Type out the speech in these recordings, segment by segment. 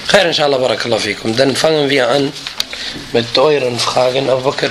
Khair, inshallah, barakallahu fikum. Dann fangen wir an mit euren Fragen, Abu Bakr.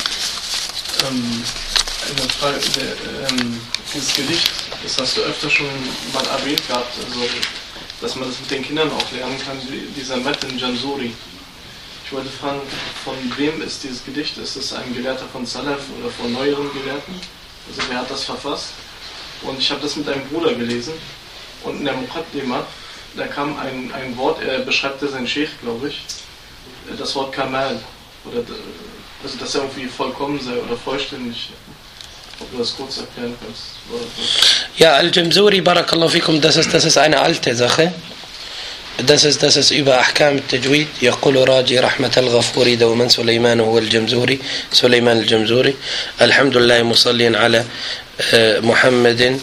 Eine Frage, dieses Gedicht, das hast du öfter schon mal erwähnt gehabt, also, dass man das mit den Kindern auch lernen kann, dieser Metin Jamzuri. Ich wollte fragen, von wem ist dieses Gedicht? Ist es ein Gelehrter von Salaf oder von neueren Gelehrten? Also wer hat das verfasst? Und ich habe das mit einem Bruder gelesen und in der Muqaddimah, da kam ein Wort, er beschreibt sein Sheikh, glaube ich, das Wort Kamal, oder, also dass er irgendwie vollkommen sei oder vollständig. Ob du das kurz erklären kannst? Ja, Al-Jamzuri, barakallahu fikum, das ist eine alte Sache. Das ist über Ahkam al-Tajweed. يقول راجي رحمة الغفور دوما سليمان هو الجمزوري سليمان الجمزوري الحمد لله مصليا على محمد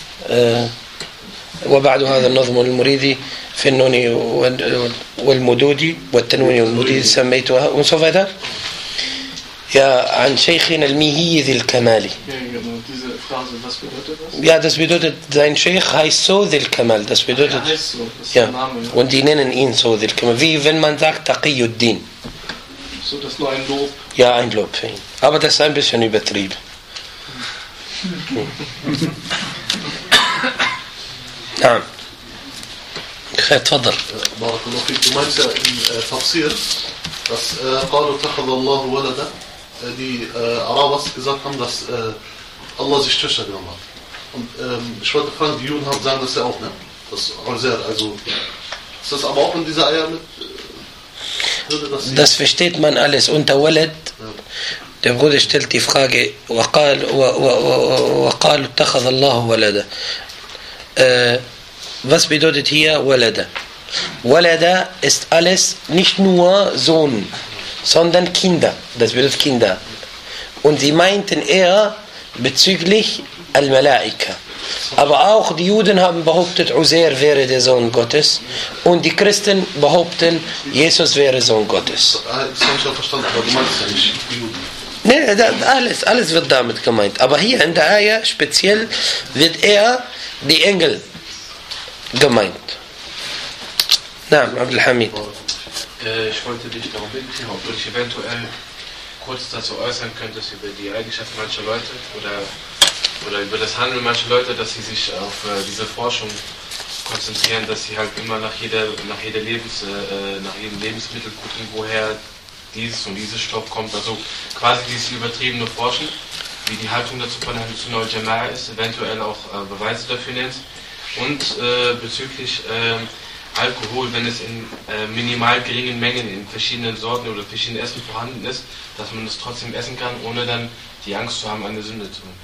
وبعد هذا النظم المريدي في النون والمدودي والتنوين والمدودي سميتها und so weiter. Ja, an Sheikhina al-Mihi dhil Kamali. Ja, genau, diese Phrase, was bedeutet das? Ja, das bedeutet, sein Sheikh heißt so dhil Kamal. Das bedeutet, er heißt so, das ist ja, der Name. Ja. Und die nennen ihn so dhil Kamal. Wie wenn man sagt Taqiyuddin. So, das ist nur ein Lob. Ja, ein Lob für ihn. Aber das ist ein bisschen übertrieben. Ja. تفضل. بارك الله فيك. Du meinst ja im Tafsir, dass قالوا اتخذ الله ولدا, die Araber gesagt haben, dass Allah sich Töchter genommen hat. Und ich wollte fragen, die Juden sagen das ja auch, ne? Das Uzair, also ist das aber auch in dieser Eier mit? Das versteht man alles unter Walad. Ja. Der Bruder stellt die Frage, وقالوا اتخذ الله ولدا. Was bedeutet hier Walada? Walada ist alles, nicht nur Sohn, sondern Kinder. Das bedeutet Kinder. Und sie meinten eher bezüglich Al-Malaika. Aber auch die Juden haben behauptet, Uzair wäre der Sohn Gottes. Und die Christen behaupten, Jesus wäre Sohn Gottes. Das habe ich ja verstanden, aber du meinst ja nicht die Juden. Nee, alles wird damit gemeint. Aber hier in der Ayah speziell wird eher die Engel gemeint. Na, Abdul Hamid. Ich wollte dich darum bitten, ob du dich eventuell kurz dazu äußern könntest über die Eigenschaften mancher Leute oder über das Handeln mancher Leute, dass sie sich auf diese Forschung konzentrieren, dass sie halt immer nach jedem Lebensmittel gucken, woher dieses und dieses Stoff kommt, also quasi dieses übertriebene Forschen, wie die Haltung dazu von Ahl Sunnah wal Jama'a ist, eventuell auch Beweise dafür nennt. Und bezüglich Alkohol, wenn es in minimal geringen Mengen in verschiedenen Sorten oder verschiedenen Essen vorhanden ist, dass man es trotzdem essen kann, ohne dann die Angst zu haben, eine Sünde zu tun.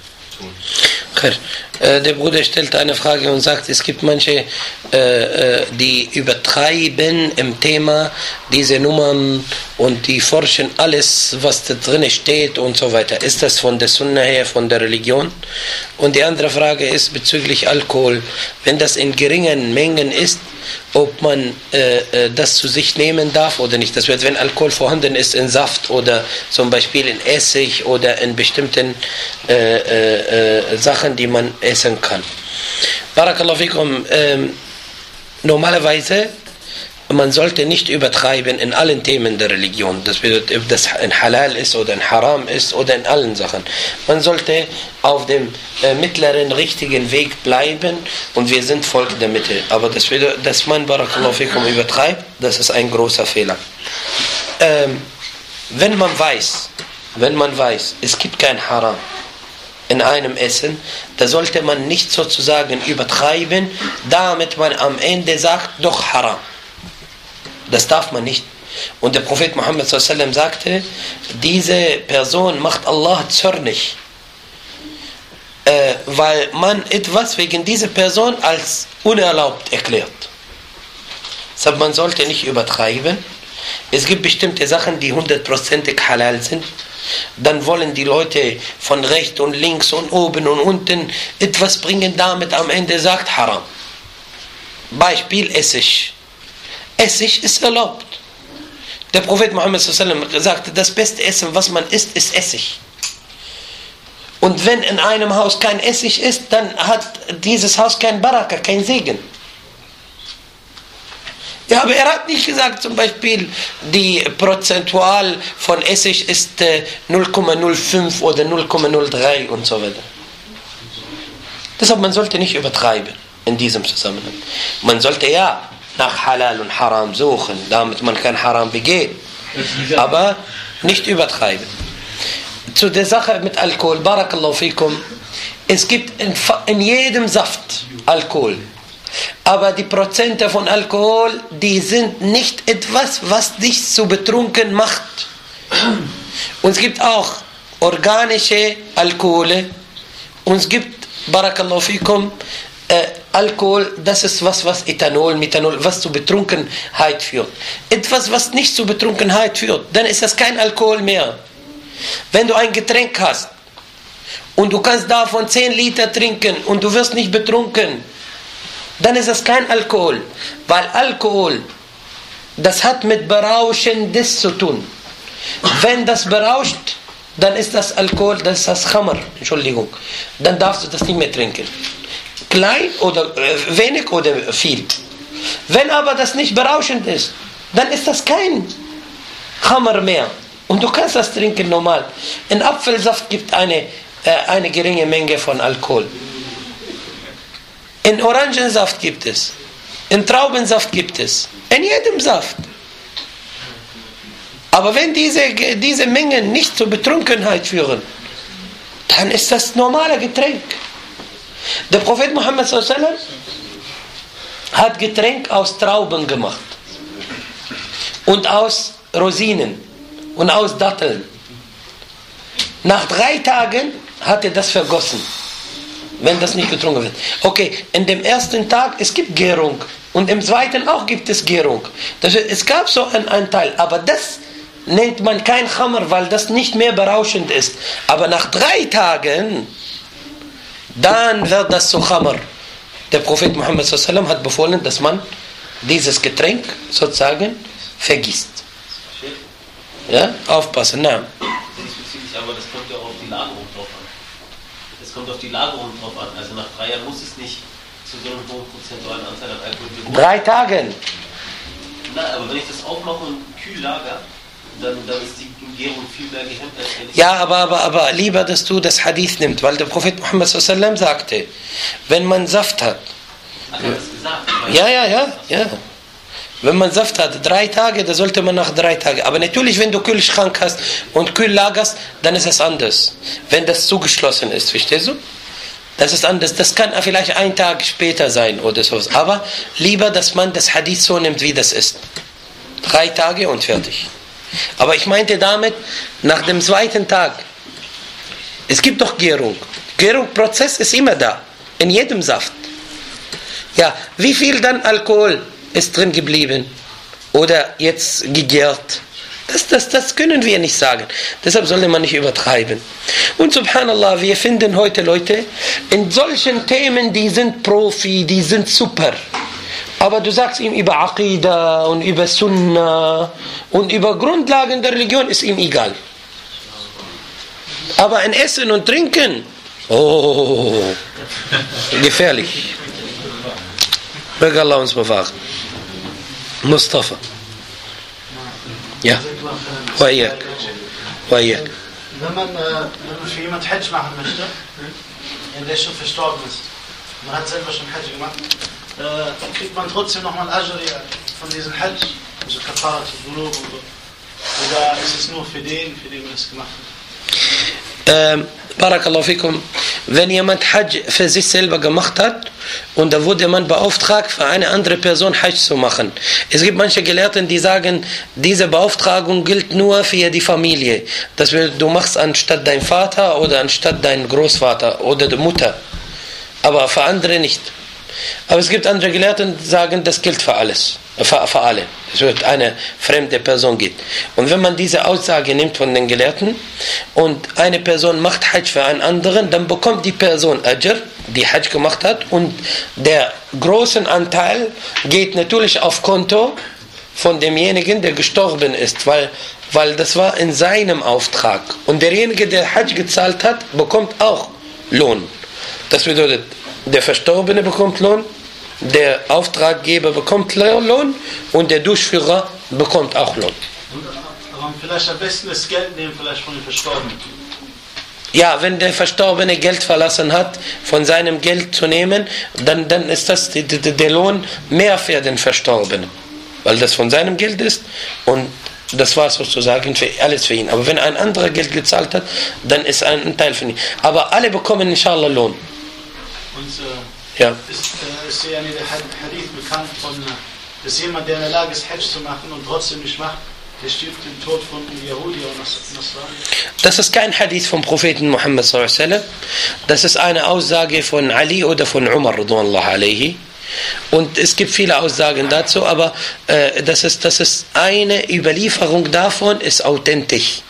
Der Bruder stellt eine Frage und sagt, es gibt manche, die übertreiben im Thema diese Nummern und die forschen alles, was da drin steht und so weiter. Ist das von der Sunna her, von der Religion? Und die andere Frage ist bezüglich Alkohol. Wenn das in geringen Mengen ist, ob man das zu sich nehmen darf oder nicht. Das wird, wenn Alkohol vorhanden ist in Saft oder zum Beispiel in Essig oder in bestimmten Sachen, die man essen kann. Barakallahu fikum. Normalerweise, man sollte nicht übertreiben in allen Themen der Religion. Das bedeutet, ob das ein Halal ist oder ein Haram ist oder in allen Sachen. Man sollte auf dem mittleren, richtigen Weg bleiben und wir sind Volk der Mitte. Aber das bedeutet, dass man Barakallahu fikum übertreibt, das ist ein großer Fehler. Wenn man weiß, es gibt kein Haram in einem Essen, da sollte man nicht sozusagen übertreiben, damit man am Ende sagt, doch Haram. Das darf man nicht. Und der Prophet Muhammad s.a.w. sagte, diese Person macht Allah zornig, weil man etwas wegen dieser Person als unerlaubt erklärt. Deshalb, man sollte nicht übertreiben. Es gibt bestimmte Sachen, die 100%ig halal sind. Dann wollen die Leute von rechts und links und oben und unten etwas bringen, damit am Ende sagt Haram. Beispiel Essig. Essig ist erlaubt. Der Prophet Muhammad s.a.w. sagte, das beste Essen, was man isst, ist Essig. Und wenn in einem Haus kein Essig ist, dann hat dieses Haus kein Baraka, kein Segen. Ja, aber er hat nicht gesagt, zum Beispiel, die Prozentual von Essig ist 0,05 oder 0,03 und so weiter. Deshalb, man sollte nicht übertreiben in diesem Zusammenhang. Man sollte ja nach Halal und Haram suchen, damit man kein Haram begeht. Aber nicht übertreiben. Zu der Sache mit Alkohol, Barakallahu fikum, es gibt in jedem Saft Alkohol. Aber die Prozente von Alkohol, die sind nicht etwas, was dich so betrunken macht. Und es gibt auch organische Alkohole. Und es gibt, Barakallahu fikum, Alkohol, das ist was Ethanol, Methanol, was zu Betrunkenheit führt. Etwas, was nicht zu Betrunkenheit führt, dann ist das kein Alkohol mehr. Wenn du ein Getränk hast und du kannst davon 10 Liter trinken und du wirst nicht betrunken, dann ist das kein Alkohol. Weil Alkohol, das hat mit Berauschendes zu tun. Wenn das berauscht, dann ist das Alkohol, das ist das Khamr, Entschuldigung. Dann darfst du das nicht mehr trinken. Klein oder wenig oder viel. Wenn aber das nicht berauschend ist, dann ist das kein Khamr mehr. Und du kannst das trinken normal. In Apfelsaft gibt eine geringe Menge von Alkohol. In Orangensaft gibt es. In Traubensaft gibt es. In jedem Saft. Aber wenn diese Mengen nicht zur Betrunkenheit führen, dann ist das normale Getränk. Der Prophet Muhammad sallallahu alaihi wasallam hat Getränk aus Trauben gemacht. Und aus Rosinen. Und aus Datteln. Nach 3 Tagen hat er das vergossen. Wenn das nicht getrunken wird. Okay, in dem ersten Tag, es gibt Gärung. Und im zweiten auch gibt es Gärung. Es gab so einen Teil. Aber das nennt man kein Khamr, weil das nicht mehr berauschend ist. Aber nach 3 Tagen, dann wird das zu Khamr. Der Prophet Muhammad sallallahu alaihi wasallam hat befohlen, dass man dieses Getränk sozusagen vergisst. Ja, aufpassen, nein. Aber das kommt ja auch auf die Lagerung drauf an. Es kommt auf die Lagerung drauf an. Also nach 3 Jahren muss es nicht zu so einem hohen prozentualen Anteil an Alkohol geben. 3 Tagen. Nein, aber wenn ich das aufmache und kühl lager, dann ist die Gärung viel mehr gehemmt, als wenn ich... Ja, aber lieber, dass du das Hadith nimmst, weil der Prophet Muhammad sallallahu alaihi wasallam sagte, wenn man Saft hat... Ach, hat das gesagt? Ja. Wenn man Saft hat, 3 Tage, da sollte man nach 3 Tagen. Aber natürlich, wenn du Kühlschrank hast und kühl lagerst, dann ist es anders. Wenn das zugeschlossen ist, verstehst du? Das ist anders. Das kann vielleicht 1 Tag später sein oder sowas. Aber lieber, dass man das Hadith so nimmt, wie das ist. 3 Tage und fertig. Aber ich meinte damit, nach dem 2. Tag, es gibt doch Gärung. Gärungsprozess ist immer da. In jedem Saft. Ja, wie viel dann Alkohol ist drin geblieben oder jetzt gegärt. Das können wir nicht sagen. Deshalb sollte man nicht übertreiben. Und subhanallah, wir finden heute Leute in solchen Themen, die sind Profi, die sind super. Aber du sagst ihm über Aqida und über Sunnah und über Grundlagen der Religion, ist ihm egal. Aber in Essen und Trinken, gefährlich. Möge Allah uns bewahren. Mustafa. Ja. Wajak. Wenn man für jemand Hajj machen möchte, der schon verstorben ist, man hat selber schon Hajj gemacht, kriegt man trotzdem nochmal Ajr von diesem Hajj, also Kafarat, Dhunub und so. Oder ist es nur für den man es gemacht hat? Barakallahu fikum. Wenn jemand Hajj für sich selber gemacht hat und da wurde man beauftragt, für eine andere Person Hajj zu machen. Es gibt manche Gelehrten, die sagen, diese Beauftragung gilt nur für die Familie. Das heißt, du machst anstatt dein Vater oder anstatt dein Großvater oder die Mutter. Aber für andere nicht. Aber es gibt andere Gelehrten, die sagen, das gilt für alles. Für alle. Es wird eine fremde Person geht. Und wenn man diese Aussage nimmt von den Gelehrten und eine Person macht Hajj für einen anderen, dann bekommt die Person Ajr, die Hajj gemacht hat, und der große Anteil geht natürlich auf Konto von demjenigen, der gestorben ist, weil das war in seinem Auftrag. Und derjenige, der Hajj gezahlt hat, bekommt auch Lohn. Das bedeutet, der Verstorbene bekommt Lohn Der Auftraggeber bekommt Lohn und der Durchführer bekommt auch Lohn. Aber vielleicht am besten das Geld nehmen, vielleicht von den Verstorbenen. Ja, wenn der Verstorbene Geld verlassen hat, von seinem Geld zu nehmen, dann ist das der Lohn mehr für den Verstorbenen. Weil das von seinem Geld ist und das war sozusagen alles für ihn. Aber wenn ein anderer Geld gezahlt hat, dann ist ein Teil von ihm. Aber alle bekommen inshallah Lohn. Und ja. Ist ja der Hadith bekannt von, dass jemand, der in der Lage ist, Hajj zu machen und trotzdem nicht macht, der stirbt den Tod von Yahudi und Nasrani. Das ist kein Hadith vom Propheten Muhammad sallallahu alaihi wasallam. Das ist eine Aussage von Ali oder von Umar radhiyallahu alaihi. Und es gibt viele Aussagen dazu, aber das ist eine Überlieferung davon, ist authentisch.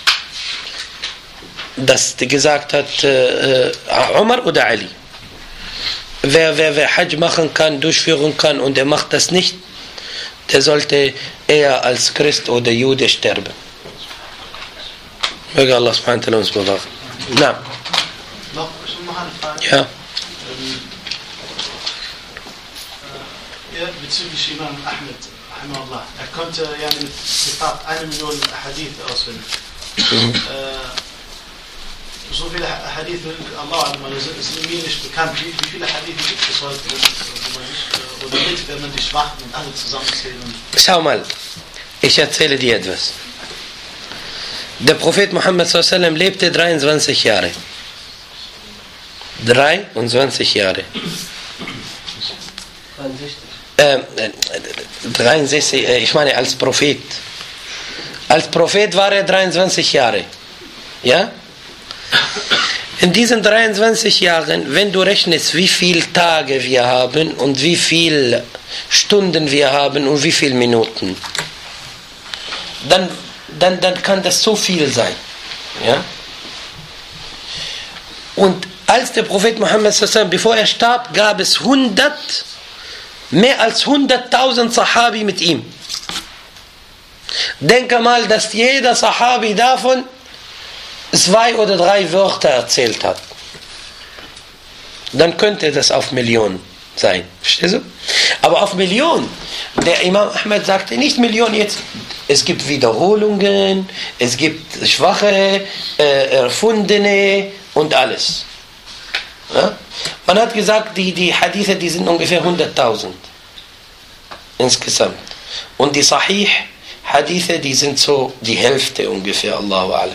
Dass gesagt hat Umar oder Ali. Wer Hajj machen kann, durchführen kann und er macht das nicht, der sollte eher als Christ oder Jude sterben. Möge Allah subhanahu wa ta'ala uns bewahren. Na. Noch eine Frage. Ja. Bezüglich Imam Ahmed, rahimahullah. Er konnte ja mit Zitat 1 Million Hadith auswählen. So viele Hadith, Allah, sind mir nicht bekannt. Wie viele Hadith gibt es heute, oder mit, wenn man die Schwachen und alle zusammenzählen? Schau mal, ich erzähle dir etwas. Der Prophet Muhammad sallallahu alaihi wasallam lebte 23 Jahre. 23 Jahre. 63, ich meine als Prophet. Als Prophet war er 23 Jahre. Ja? In diesen 23 Jahren, wenn du rechnest, wie viele Tage wir haben und wie viele Stunden wir haben und wie viele Minuten, dann kann das so viel sein. Ja? Und als der Prophet Muhammad sallallahu alaihi wasallam, bevor er starb, gab es mehr als 100.000 Sahabi mit ihm. Denke mal, dass jeder Sahabi davon 2 oder 3 Wörter erzählt hat. Dann könnte das auf Millionen sein. Verstehst du? Aber auf Millionen. Der Imam Ahmed sagte nicht Millionen jetzt. Es gibt Wiederholungen, es gibt schwache, erfundene und alles. Ja? Man hat gesagt, die Hadithe, die sind ungefähr 100.000 insgesamt. Und die Sahih Hadithe, die sind so die Hälfte ungefähr, Allahu A'lam.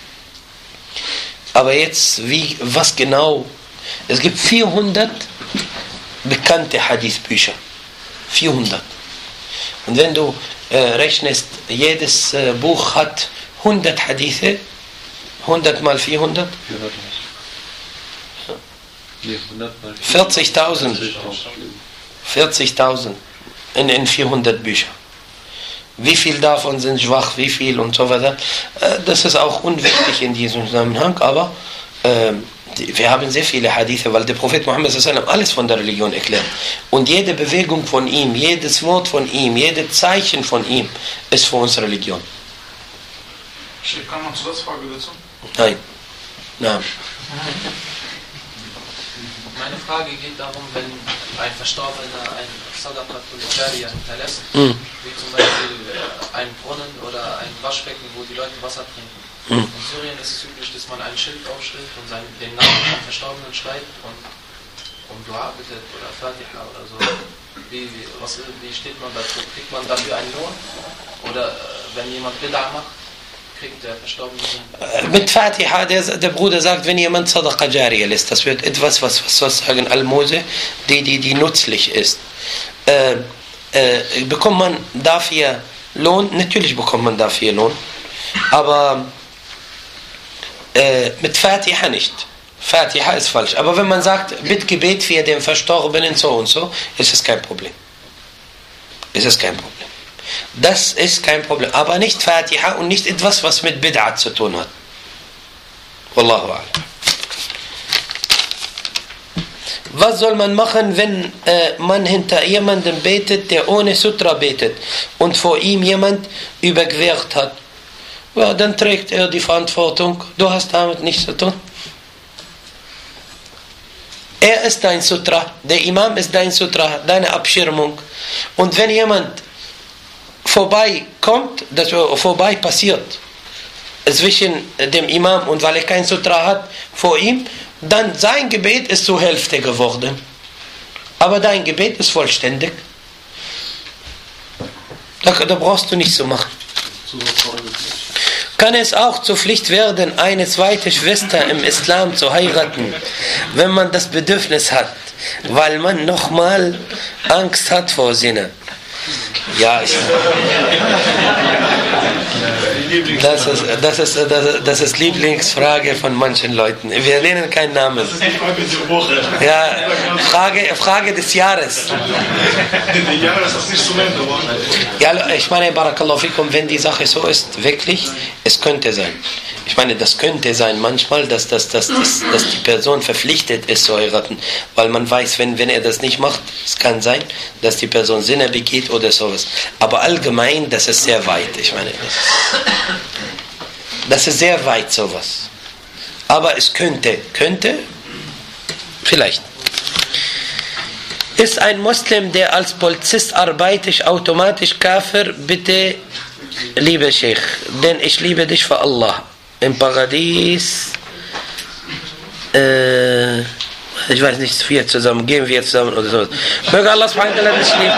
Aber jetzt, was genau? Es gibt 400 bekannte Hadithbücher. 400. Und wenn du rechnest, jedes Buch hat 100 Hadithe, 100 mal 400? 40.000. 40.000 in 400 Bücher. Wie viel davon sind schwach, wie viel und so weiter. Das ist auch unwichtig in diesem Zusammenhang, aber wir haben sehr viele Hadithe, weil der Prophet Muhammad sallallahu alaihi wasallam alles von der Religion erklärt. Und jede Bewegung von ihm, jedes Wort von ihm, jedes Zeichen von ihm ist für uns Religion. Kann man Zusatzfrage dazu? Nein. Nein. Meine Frage geht darum, wenn ein Verstorbener ein Sadaqat al-Jariya hinterlässt, wie zum Beispiel ein Brunnen oder ein Waschbecken, wo die Leute Wasser trinken. In Syrien ist es üblich, dass man ein Schild aufschreibt und den Namen vom Verstorbenen schreibt und um Dua bittet oder Fatiha oder so. Wie steht man dazu? Kriegt man dafür einen Lohn? Oder wenn jemand Bid'a macht, kriegt der Verstorbene? Mit Fatiha, der Bruder sagt, wenn jemand Sadaqa Jariya lässt, das wird etwas, was sagen Almose, die nützlich ist. Bekommt man dafür Lohn? Natürlich bekommt man dafür Lohn. Aber mit Fatiha nicht. Fatiha ist falsch. Aber wenn man sagt, Bittgebet für den Verstorbenen so und so, ist es kein Problem. Ist es kein Problem. Das ist kein Problem. Aber nicht Fatiha und nicht etwas, was mit Bid'at zu tun hat. Wallahu a'lam. Was soll man machen, wenn man hinter jemandem betet, der ohne Sutra betet und vor ihm jemand überquert hat? Ja, dann trägt er die Verantwortung. Du hast damit nichts zu tun. Er ist dein Sutra, der Imam ist dein Sutra, deine Abschirmung. Und wenn jemand vorbeikommt, das vorbei passiert zwischen dem Imam und weil er kein Sutra hat vor ihm, dann sein Gebet ist zur Hälfte geworden. Aber dein Gebet ist vollständig. Da brauchst du nichts zu machen. Kann es auch zur Pflicht werden, eine zweite Schwester im Islam zu heiraten, wenn man das Bedürfnis hat, weil man nochmal Angst hat vor Zina? Ja, das ist Lieblingsfrage von manchen Leuten. Wir nennen keinen Namen. Das ist die Frage der Woche. Ja, Frage des Jahres. Ja, das ist nicht so nennen. Ja, ich meine, Barakallahu fikum, wenn die Sache so ist, wirklich, es könnte sein. Ich meine, das könnte sein manchmal, dass die Person verpflichtet ist zu heiraten, weil man weiß, wenn er das nicht macht, es kann sein, dass die Person Zina begeht oder sowas. Aber allgemein, das ist sehr weit. Ich meine, das ist sehr weit sowas. Aber es könnte, vielleicht. Ist ein Muslim, der als Polizist arbeitet, automatisch Kafir? Bitte, lieber Sheikh, denn ich liebe dich für Allah. Im Paradies, ich weiß nicht, gehen wir zusammen oder so. Möge Allah subhanahu wa ta'ala dich lieben.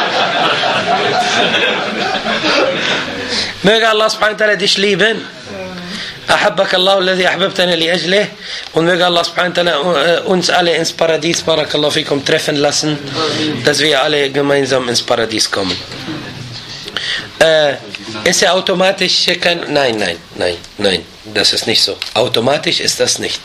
Möge Allah subhanahu wa ta'ala dich lieben. أحبك الله الذي أحببتنا لأجله und möge Allah subhanahu wa ta'ala uns alle ins Paradies, barakallahu fikum, treffen lassen, dass wir alle gemeinsam ins Paradies kommen. Ist er automatisch kein... Nein, das ist nicht so. Automatisch ist das nicht.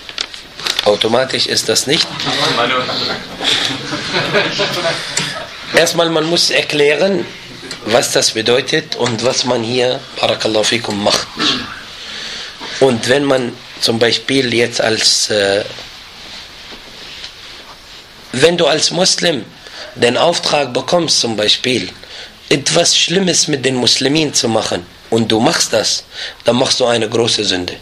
Erstmal, man muss erklären, was das bedeutet und was man hier, barakallahu fikum, macht. Und wenn man zum Beispiel jetzt wenn du als Muslim den Auftrag bekommst, zum Beispiel, etwas Schlimmes mit den Muslimen zu machen, und du machst das, dann machst du eine große Sünde.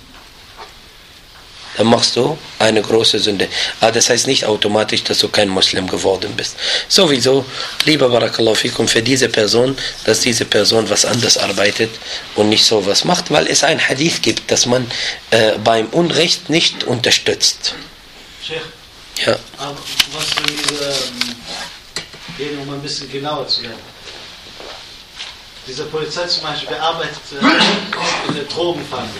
Aber das heißt nicht automatisch, dass du kein Muslim geworden bist. Sowieso, lieber Barakallahu fikum, für diese Person, dass diese Person was anderes arbeitet und nicht so was macht, weil es ein Hadith gibt, dass man beim Unrecht nicht unterstützt. Sheikh, ja. Aber was wenn diese gehen, um ein bisschen genauer zu werden? Diese Polizei zum Beispiel arbeitet in der Drogenfahndung.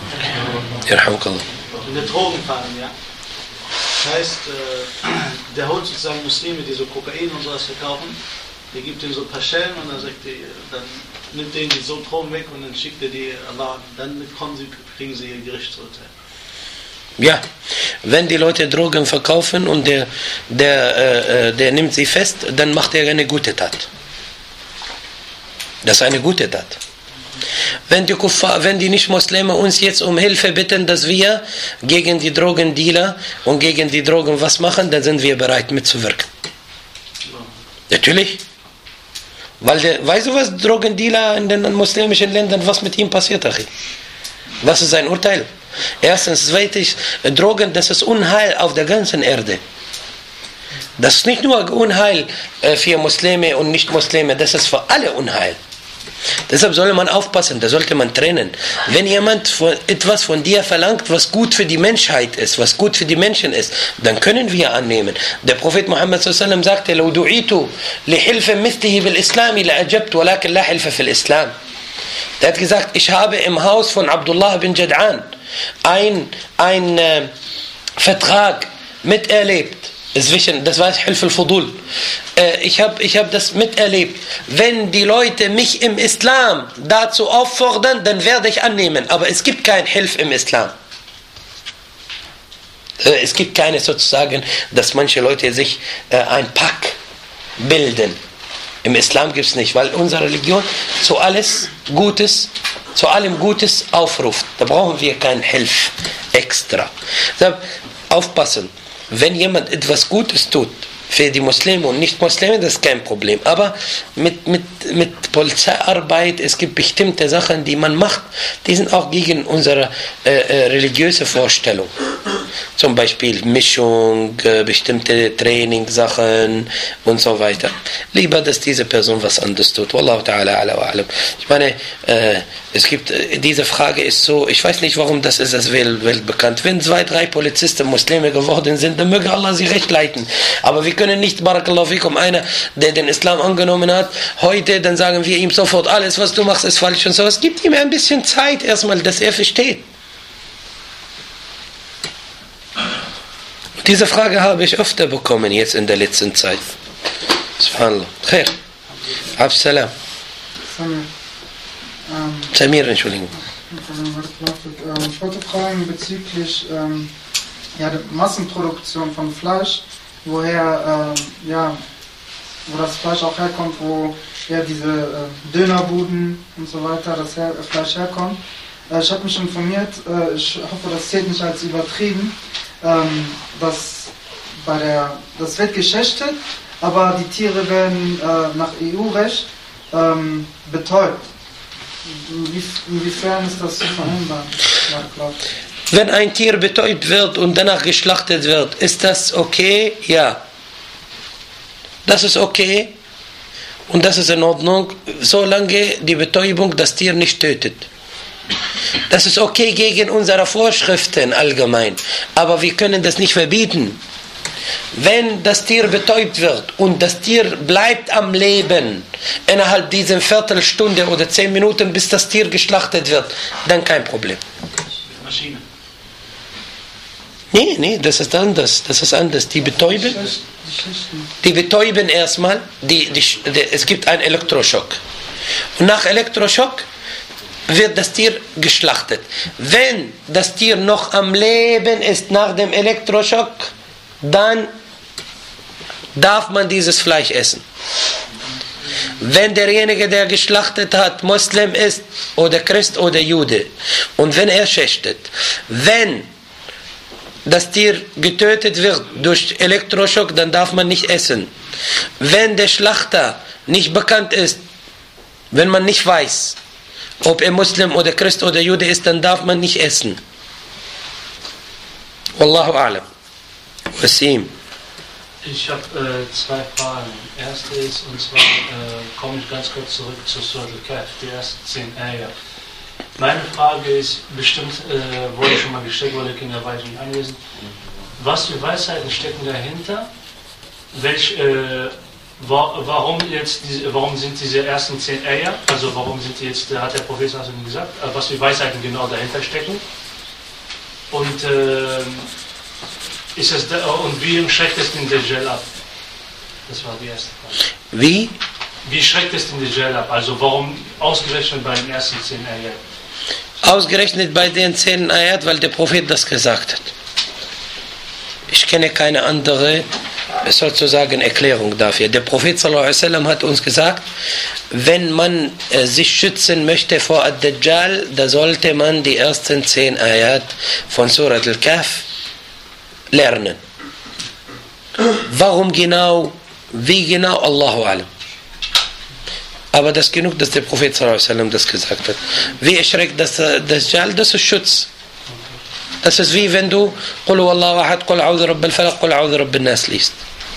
In der Drogenfahndung, ja. Das heißt, der holt sozusagen Muslime, die so Kokain und sowas verkaufen, der gibt ihnen so ein paar Schellen und dann nimmt denen die so Drogen weg und dann schickt er die Allah, dann kriegen sie ihr Gerichtsurteil. Ja, wenn die Leute Drogen verkaufen und der nimmt sie fest, dann macht er eine gute Tat. Das ist eine gute Tat. Wenn die Nicht-Muslime uns jetzt um Hilfe bitten, dass wir gegen die Drogendealer und gegen die Drogen was machen, dann sind wir bereit mitzuwirken. Natürlich. Weil, weißt du was, Drogendealer in den muslimischen Ländern, was mit ihm passiert? Was ist sein Urteil? Erstens, zweitens, Drogen, das ist Unheil auf der ganzen Erde. Das ist nicht nur Unheil für Muslime und Nicht-Muslime, das ist für alle Unheil. Deshalb soll man aufpassen, da sollte man trennen. Wenn jemand etwas von dir verlangt, was gut für die Menschheit ist, was gut für die Menschen ist, dann können wir annehmen. Der Prophet Muhammad sallallahu sagte, لو دعيت لحلف مثله بالإسلام لأجبت ولكن لا حلف في الإسلام. Der hat gesagt, ich habe im Haus von Abdullah bin Jad'an ein Vertrag miterlebt. Das war Hilf al-Fudul. Ich hab das miterlebt. Wenn die Leute mich im Islam dazu auffordern, dann werde ich annehmen. Aber es gibt kein Hilf im Islam. Es gibt keine sozusagen, dass manche Leute sich ein Pack bilden. Im Islam gibt es nicht, weil unsere Religion zu allem Gutes aufruft. Da brauchen wir kein Hilf extra. Deshalb aufpassen. Wenn jemand etwas Gutes tut für die Muslime und Nicht-Muslime, das ist kein Problem. Aber mit Polizeiarbeit, es gibt bestimmte Sachen, die man macht, die sind auch gegen unsere religiöse Vorstellung. Zum Beispiel Mischung, bestimmte Trainingssachen und so weiter. Lieber, dass diese Person was anderes tut. Wallahu ta'ala ala wa alam. Ich meine, es gibt, diese Frage ist so, ich weiß nicht, warum das ist das weltbekannt. Wenn 2, 3 Polizisten Muslime geworden sind, dann möge Allah sie recht leiten. Aber wir können nicht, barakallahu fikum, einer, der den Islam angenommen hat, heute, dann sagen wir ihm sofort, alles, was du machst, ist falsch und so. Es gibt ihm ein bisschen Zeit erstmal, dass er versteht. Diese Frage habe ich öfter bekommen jetzt in der letzten Zeit. Subhanallah. Khair. Absalam. Samir, Entschuldigung. Ich wollte fragen bezüglich der Massenproduktion von Fleisch, woher wo das Fleisch auch herkommt, wo diese Dönerbuden und so weiter, das Fleisch herkommt. Ich habe mich informiert, ich hoffe, das zählt nicht als übertrieben, das wird geschächtet, aber die Tiere werden nach EU-Recht betäubt. Inwiefern ist das zu verhindern? Wenn ein Tier betäubt wird und danach geschlachtet wird, ist das okay? Ja. Das ist okay und das ist in Ordnung, solange die Betäubung das Tier nicht tötet. Das ist okay gegen unsere Vorschriften allgemein, aber wir können das nicht verbieten. Wenn das Tier betäubt wird und das Tier bleibt am Leben innerhalb dieser Viertelstunde oder 10 Minuten, bis das Tier geschlachtet wird, dann kein Problem. Maschine. Nee, das ist anders. Die betäuben erstmal, es gibt einen Elektroschock. Und nach Elektroschock wird das Tier geschlachtet. Wenn das Tier noch am Leben ist nach dem Elektroschock, dann darf man dieses Fleisch essen. Wenn derjenige, der geschlachtet hat, Muslim ist oder Christ oder Jude und wenn er schächtet, wenn das Tier getötet wird durch Elektroschock, dann darf man nicht essen. Wenn der Schlachter nicht bekannt ist, wenn man nicht weiß, ob er Muslim oder Christ oder Jude ist, dann darf man nicht essen. Wallahu a'lam. Wasim. Ich habe 2 Fragen. Erste ist, und zwar komme ich ganz kurz zurück zu Surah Al-Kahf, die ersten 10 Ayah. Meine Frage ist, bestimmt wurde schon mal gestellt, weil die Kinder war ich nicht anwesend. Was für Weisheiten stecken dahinter? Warum sind diese ersten 10 Ayah, also warum sind die jetzt, hat der Prophet gesagt, was für Weisheiten genau dahinter stecken? Und wie schreckt es den Dajjal ab? Das war die erste Frage. Wie schreckt es den Dajjal ab? Also warum ausgerechnet bei den ersten 10 Ayat? Ausgerechnet bei den 10 Ayat, weil der Prophet das gesagt hat. Ich kenne keine andere sozusagen Erklärung dafür. Der Prophet sallallahu alaihi wasallam hat uns gesagt, wenn man sich schützen möchte vor Ad-Dajjal, da sollte man die ersten 10 Ayat von Surat Al-Kahf lernen. Warum genau, wie genau, Allahu a'lam. Aber das ist genug, dass der Prophet sallallahu alaihi wasallam das gesagt hat. Wie erschreckt das Dajjal? Das ist Schutz. Das ist wie wenn du Qul huwallahu ahad, Qul a'udhu rabbil falaq, Qul a'udhu rabbin nas liest.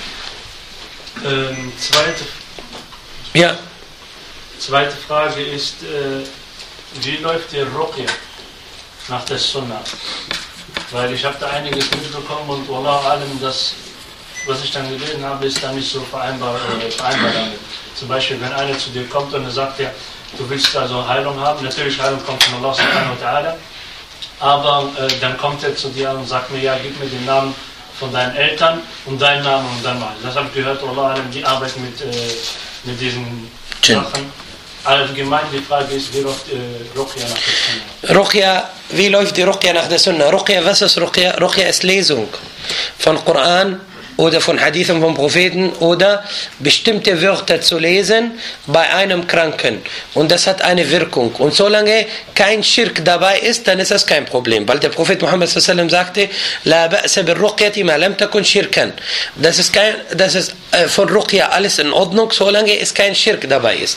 Zweite Frage ist, wie läuft die Ruqya nach der Sunnah? Weil ich habe da einiges mitbekommen und Wallahu alam, das, was ich dann gelesen habe, ist dann nicht so vereinbar damit. Zum Beispiel, wenn einer zu dir kommt und er sagt, ja, du willst also Heilung haben, natürlich Heilung kommt von Allah subhanahu wa ta'ala, aber dann kommt er zu dir und sagt mir, ja, gib mir den Namen von deinen Eltern und deinen Namen und dann mal. Das habe ich gehört, Allah, die arbeiten mit diesen Sachen. Allgemein die Frage ist, wie läuft Ruqya nach der Sunna? Ruqya, wie läuft die Ruqya nach der Sunna? Ruqya, was ist Ruqya? Ruqya ist Lesung von Koran oder von Hadithen vom Propheten oder bestimmte Wörter zu lesen bei einem Kranken. Und das hat eine Wirkung. Und solange kein Schirk dabei ist, dann ist das kein Problem. Weil der Prophet Muhammad sallallahu alaihi wasallam sagte, La ba'sa bir ruqyati ma lam takun shirkan. Das ist von Ruqya alles in Ordnung, solange es kein Schirk dabei ist.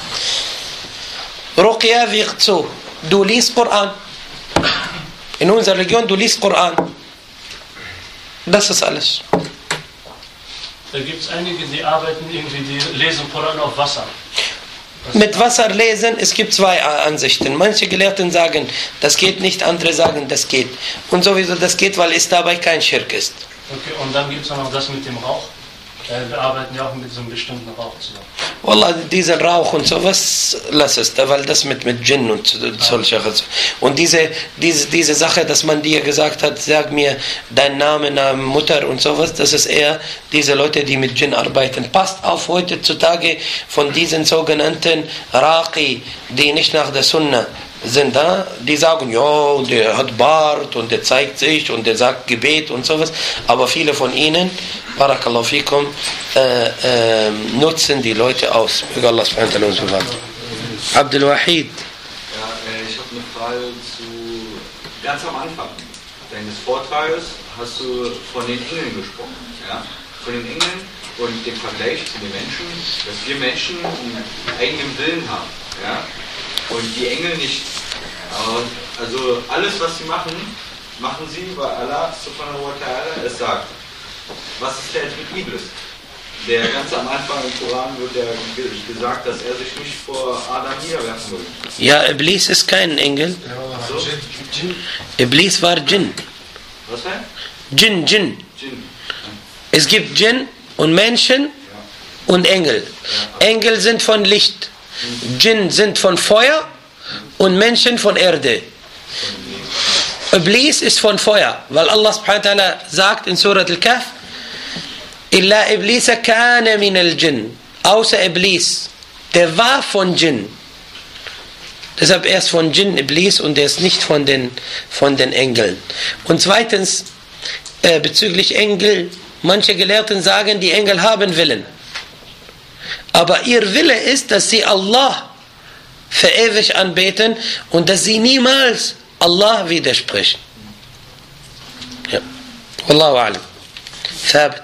Ruqya wirkt so. Du liest Koran. In unserer Region, du liest Koran. Das ist alles. Da gibt es einige, die arbeiten irgendwie, die lesen Koran auf Wasser. Mit Wasser lesen, es gibt zwei Ansichten. Manche Gelehrten sagen, das geht nicht, andere sagen, das geht. Und sowieso das geht, weil es dabei kein Schirk ist. Okay, und dann gibt es auch noch das mit dem Rauch. Wir arbeiten ja auch mit so einem bestimmten Rauch zusammen. Wallah, diesen Rauch und sowas, lass es, weil das mit Djinn und solche. Und diese Sache, dass man dir gesagt hat, sag mir deinen Namen, Namen Mutter und sowas, das ist eher diese Leute, die mit Djinn arbeiten. Passt auf heutzutage von diesen sogenannten Raqi, die nicht nach der Sunna sind da, die sagen, ja, der hat Bart und der zeigt sich und der sagt Gebet und sowas, aber viele von ihnen, Barakallahu fikum, nutzen die Leute aus. Möge Allah subhanahu wa ta'ala uns bewahren. Abdul Wahid. Ja, ich habe eine Frage zu ganz am Anfang deines Vortrages hast du von den Engeln gesprochen, ja? Von den Engeln und dem Vergleich zu den Menschen, dass wir Menschen einen eigenen Willen haben, ja? Und die Engel nicht. Also alles, was sie machen, machen sie, weil Allah subhanahu wa ta'ala es sagt. Was ist denn jetzt mit Iblis? Der ganz am Anfang im Koran wird ja gesagt, dass er sich nicht vor Adam niederwerfen will. Ja, Iblis ist kein Engel. So? Iblis war Djinn. Was denn? Djinn. Es gibt Djinn und Menschen und Engel. Engel sind von Licht. Djinn sind von Feuer und Menschen von Erde. Iblis ist von Feuer, weil Allah subhanahu wa ta'ala sagt in Surat Al-Kahf, Illa Iblisa kana min al-Jinn. Außer Iblis, der war von Djinn. Deshalb erst von Djinn Iblis und er ist nicht von den Engeln. Und zweitens, bezüglich Engel, manche Gelehrten sagen, die Engel haben Willen. Aber ihr Wille ist, dass sie Allah für ewig anbeten und dass sie niemals Allah widersprechen. Ja. Wallahu a'lam. Thabit.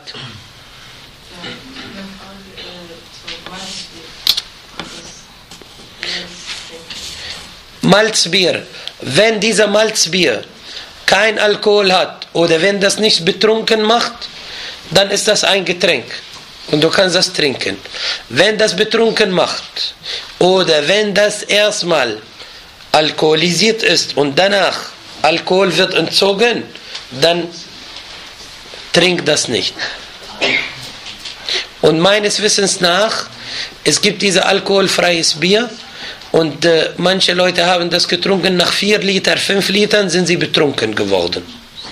Malzbier. Wenn dieser Malzbier kein Alkohol hat oder wenn das nicht betrunken macht, dann ist das ein Getränk. Und du kannst das trinken. Wenn das betrunken macht oder wenn das erstmal alkoholisiert ist und danach Alkohol wird entzogen, dann trink das nicht. Und meines Wissens nach, es gibt dieses alkoholfreies Bier und manche Leute haben das getrunken, nach 4 Liter, 5 Litern sind sie betrunken geworden.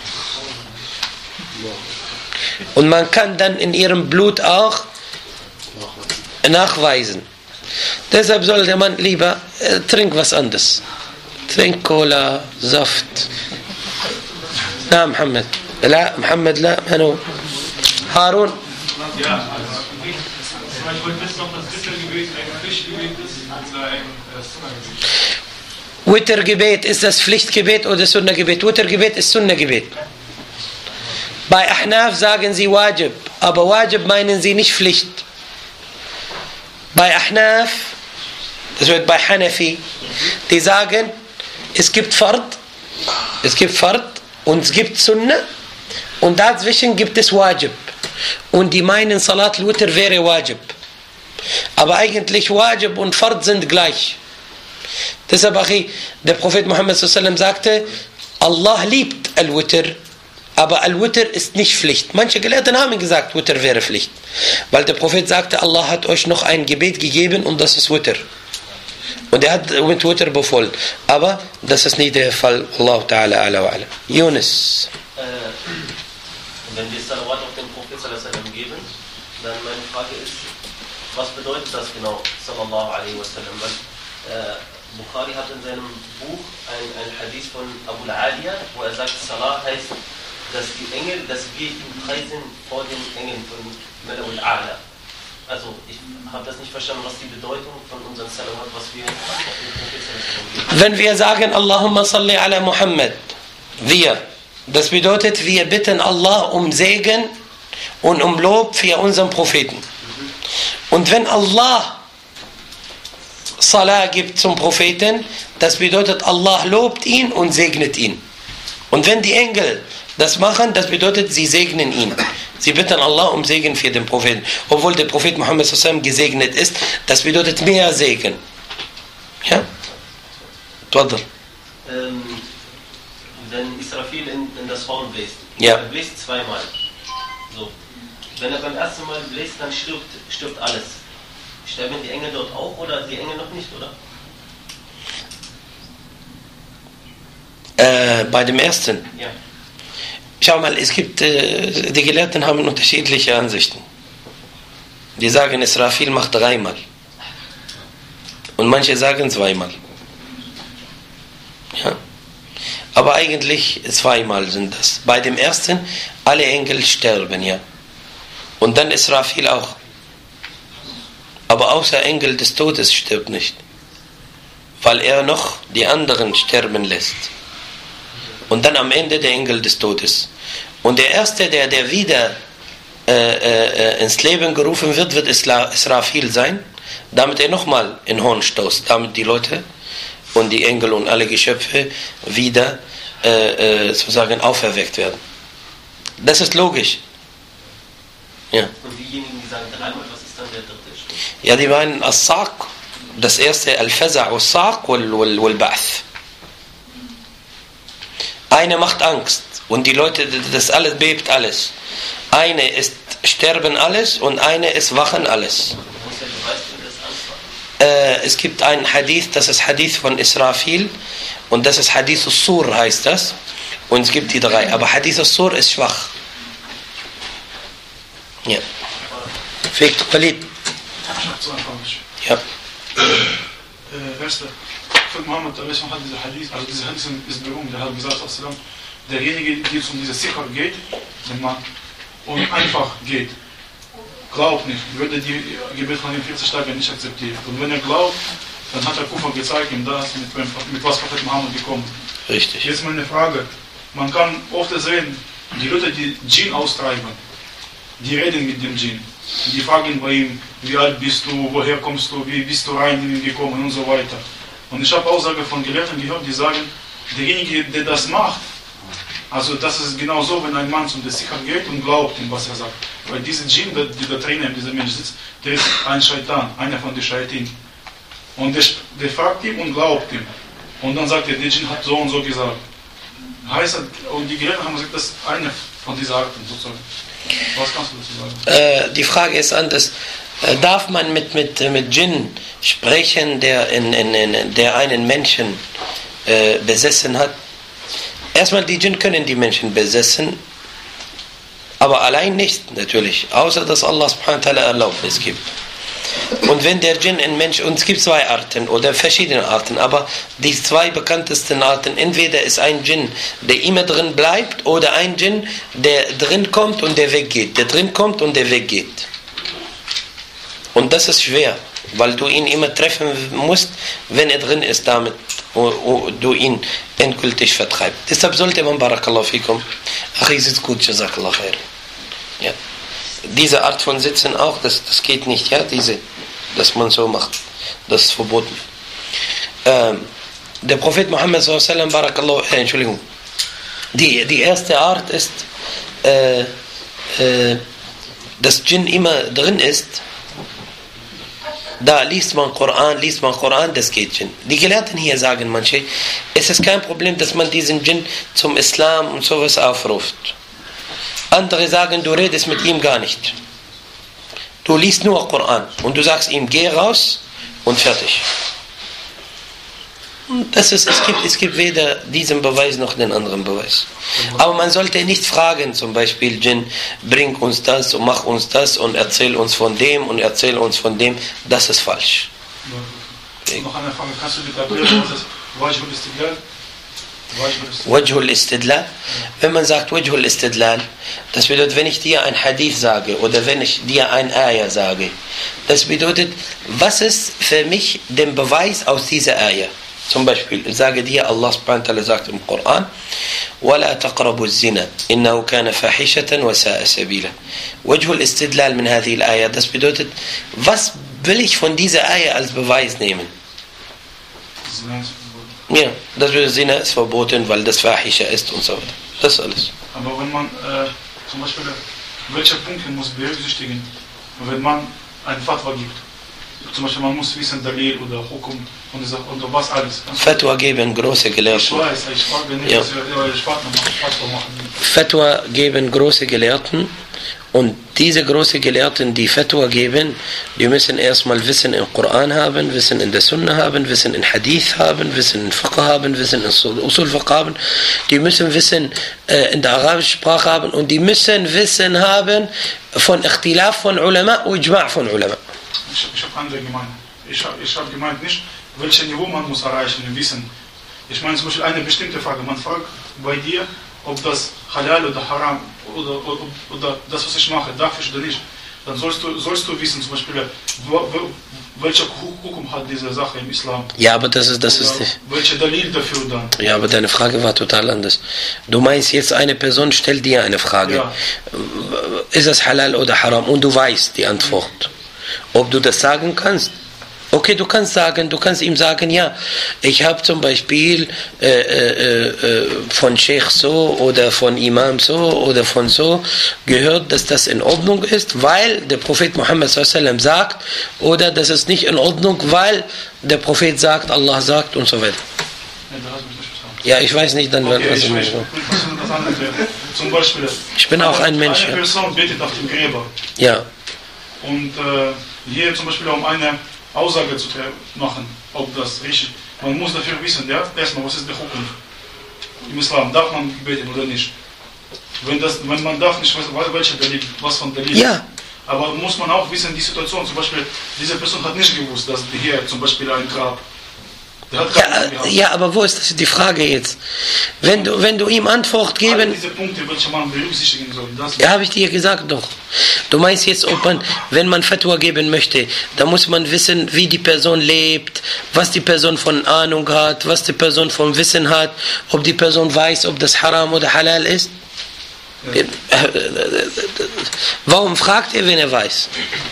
Und man kann dann in ihrem Blut auch nachweisen. Deshalb sollte man lieber trink was anderes. Trink Cola, Saft. Na, Mohammed. La, Mohammed, la, Manu. Harun. Ja, ich wollte wissen, ob das Wittergebet ein Pflichtgebet ist oder ein Sunna-Gebet. Wittergebet, ist das Pflichtgebet oder Sunna-Gebet? Wittergebet ist Sunna-Gebet. Bei Ahnaf sagen sie Wajib, aber Wajib meinen sie nicht Pflicht. Bei Ahnaf, das wird bei Hanafi, die sagen, es gibt Fard und es gibt Sunna und dazwischen gibt es Wajib. Und die meinen Salat al-Witr wäre Wajib. Aber eigentlich Wajib und Fard sind gleich. Deshalb, der Prophet Muhammad sallallahu alaihi wasallam sagte, Allah liebt al-Witr, aber al-Witr ist nicht Pflicht. Manche Gelehrten haben gesagt, Witr wäre Pflicht. Weil der Prophet sagte, Allah hat euch noch ein Gebet gegeben und das ist Witr. Und er hat mit Witr befohlen. Aber das ist nicht der Fall. Allah ta'ala ala wa ala. Yunus. Wenn wir Salawat auf den Prophet sallallahu alaihi wasallam geben, dann meine Frage ist, was bedeutet das genau, sallallahu alaihi wasallam? Weil Bukhari hat in seinem Buch ein Hadith von Abu al-Aliya, wo er sagt, Salah heißt dass die Engel, dass wir ihn preisen vor den Engeln von Mala'ul A'la. Also ich habe das nicht verstanden, was die Bedeutung von unseren Salawat, was wir auf den Prophet geben. Wenn wir sagen, Allahumma salli ala Muhammad, das bedeutet, wir bitten Allah um Segen und um Lob für unseren Propheten. Und wenn Allah Salah gibt zum Propheten, das bedeutet, Allah lobt ihn und segnet ihn. Und wenn die Engel das machen, das bedeutet, sie segnen ihn. Sie bitten Allah um Segen für den Propheten. Obwohl der Prophet Muhammad sallam gesegnet ist, das bedeutet mehr Segen. Ja? Twadr. Wenn Israfil in das Horn bläst, ja. Er bläst zweimal. So. Wenn er beim ersten Mal bläst, dann stirbt alles. Sterben die Engel dort auch oder die Engel noch nicht, oder? Bei dem ersten? Ja. Schau mal, es gibt, die Gelehrten haben unterschiedliche Ansichten. Die sagen, Israfil macht 3-mal. Und manche sagen 2-mal. Ja. Aber eigentlich 2-mal sind das. Bei dem ersten, alle Engel sterben, ja. Und dann Israfil auch. Aber außer Engel des Todes stirbt nicht. Weil er noch die anderen sterben lässt. Und dann am Ende der Engel des Todes. Und der Erste, der wieder ins Leben gerufen wird Israfil sein, damit er nochmal in Horn stoßt, damit die Leute und die Engel und alle Geschöpfe wieder sozusagen auferweckt werden. Das ist logisch. Ja. Und diejenigen, die sagen 3-mal, was ist dann der dritte Schritt? Ja, die meinen As-Saq, das erste Al-Faza' As-Saq wal-Ba'th. Eine macht Angst und die Leute, das alles bebt alles. Eine ist sterben alles und eine ist wachen alles. Es gibt einen Hadith, das ist Hadith von Israfil und das ist Hadith al-Sur heißt das. Und es gibt die 3, aber Hadith al-Sur ist schwach. Ja. Fekt Khalid. Ja. Weißt du, von Muhammad hat dieser Hadith, also dieser Hadith ist berühmt, der hat gesagt, derjenige, der um diese Sicher geht, den Mann, und einfach geht, glaubt nicht, würde die Gebet von den 40 Tagen nicht akzeptiert. Und wenn er glaubt, dann hat der Kuffer gezeigt ihm das, mit was Prophet Muhammad gekommen. Richtig. Jetzt meine Frage, man kann oft sehen, die Leute, die Djinn austreiben, die reden mit dem Djinn. Die fragen bei ihm, wie alt bist du, woher kommst du, wie bist du rein in ihn gekommen und so weiter. Und ich habe Aussagen von Gelehrten gehört, die sagen, derjenige, der das macht, also das ist genau so, wenn ein Mann zum Sicher geht und glaubt ihm, was er sagt. Weil dieser Djinn, der da drinnen, dieser Mensch sitzt, der ist ein Shaitan, einer von den Shaitin. Und der fragt ihm und glaubt ihm. Und dann sagt er, der Djinn hat so und so gesagt. Heißt, und die Gelehrten haben gesagt, das ist eine von diesen Arten sozusagen. Was kannst du dazu sagen? Die Frage ist anders. Darf man mit Djinn sprechen, der einen Menschen besessen hat? Erstmal, die Djinn können die Menschen besessen, aber allein nicht, natürlich. Außer, dass Allah subhanahu wa ta'ala Erlaubnis gibt. Und wenn der Djinn ein Mensch, und es gibt 2 Arten oder verschiedene Arten, aber die 2 bekanntesten Arten, entweder ist ein Djinn, der immer drin bleibt, oder ein Djinn, der drin kommt und der weggeht. Der drin kommt und der weggeht. Und das ist schwer, weil du ihn immer treffen musst, wenn er drin ist, damit du ihn endgültig vertreibst. Deshalb sollte man, Barakallahu fikum, Achi sitzt gut, Jazakallah khair. Ja. Diese Art von Sitzen auch, das geht nicht, ja, dass man so macht, das ist verboten. Der Prophet Muhammad sallallahu alaihi wasallam, Barakallahu, Entschuldigung, die erste Art ist, dass Djinn immer drin ist. Da liest man Koran, das geht schon. Die Gelehrten hier sagen manche, es ist kein Problem, dass man diesen Djinn zum Islam und sowas aufruft. Andere sagen, du redest mit ihm gar nicht. Du liest nur Koran und du sagst ihm, geh raus und fertig. Und es gibt weder diesen Beweis noch den anderen Beweis. Aber man sollte nicht fragen, zum Beispiel, Djinn, bring uns das und mach uns das und erzähl uns von dem und erzähl uns von dem. Das ist falsch. Noch eine Frage, kannst du bitte erklären, was ist Wajib al-Istidlal? Wajhul Istidlal. Wenn man sagt Wajhul Istidlal, das bedeutet, wenn ich dir ein Hadith sage oder wenn ich dir ein Ayah sage, das bedeutet, was ist für mich der Beweis aus dieser Ayah? Zum Beispiel, ich sage dir, Allah subhanahu wa ta'ala sagt im Koran, وَلَا تَقْرَبُوا الزِّنَا إِنَّهُ كَانَ فَاحِشَةً وَسَاءَ سَبِيلًا. وجه الاستدلال من هذه الآية, das bedeutet, was will ich von dieser Ayah als Beweis nehmen? Ja, das bedeutet, Zina ist verboten, weil das Fahisha ist und so weiter. Das ist alles. Aber wenn man zum Beispiel, welche Punkte muss berücksichtigen, wenn man ein Fatwa gibt? Zum Beispiel, man muss wissen, Dalil oder Hukum und was alles. Fatwa geben große Gelehrten. Ich weiß, ich frage nicht, dass ich Fatwa machen. Fatwa geben große Gelehrten. Und diese großen Gelehrten, die Fatwa geben, die müssen erstmal Wissen im Koran haben, Wissen in der Sunna haben, Wissen in Hadith haben, Wissen in Fiqh haben, Wissen in Usul Fiqh haben. Die müssen Wissen in der arabischen Sprache haben und die müssen Wissen haben von Ikhtilaf von Ulama und Ijma' von Ulama. Ich habe andere gemeint. Ich hab gemeint nicht, welches Niveau man muss erreichen im Wissen. Ich meine zum Beispiel eine bestimmte Frage. Man fragt bei dir, ob das Halal oder Haram oder das, was ich mache, darf ich oder nicht. Dann sollst du wissen, zum Beispiel, welcher Hukum hat diese Sache im Islam. Ja, aber das ist nicht. Welche Dalil dafür dann? Ja, aber deine Frage war total anders. Du meinst jetzt, eine Person stellt dir eine Frage. Ja. Ist es Halal oder Haram? Und du weißt die Antwort. Ob du das sagen kannst? Okay, du kannst ihm sagen, ja, ich habe zum Beispiel von Sheikh so oder von Imam so oder von so gehört, dass das in Ordnung ist, weil der Prophet Muhammad s.a.w. sagt, oder das ist nicht in Ordnung, weil der Prophet sagt, Allah sagt und so weiter. Ja, ich weiß nicht dann, okay, was ich meine. Zum Beispiel, ich bin auch ein Mensch. Eine Person betet auf dem Gräber. Ja. Und hier zum Beispiel um eine Aussage zu machen, ob das richtig ist. Man muss dafür wissen, ja, erstmal, was ist der Hukum im Islam? Darf man beten oder nicht? Wenn man darf nicht, welcher Dalil, was von Dalil. Ja. Aber muss man auch wissen, die Situation, zum Beispiel, diese Person hat nicht gewusst, dass hier zum Beispiel ein Grab. Ja, aber wo ist die Frage jetzt? Wenn du ihm Antwort geben... Alle diese Punkte, welche man berücksichtigen soll. Ja, habe ich dir gesagt doch. Du meinst jetzt, wenn man Fatwa geben möchte, dann muss man wissen, wie die Person lebt, was die Person von Ahnung hat, was die Person von Wissen hat, ob die Person weiß, ob das Haram oder Halal ist. Ja. Warum fragt er, wenn er weiß?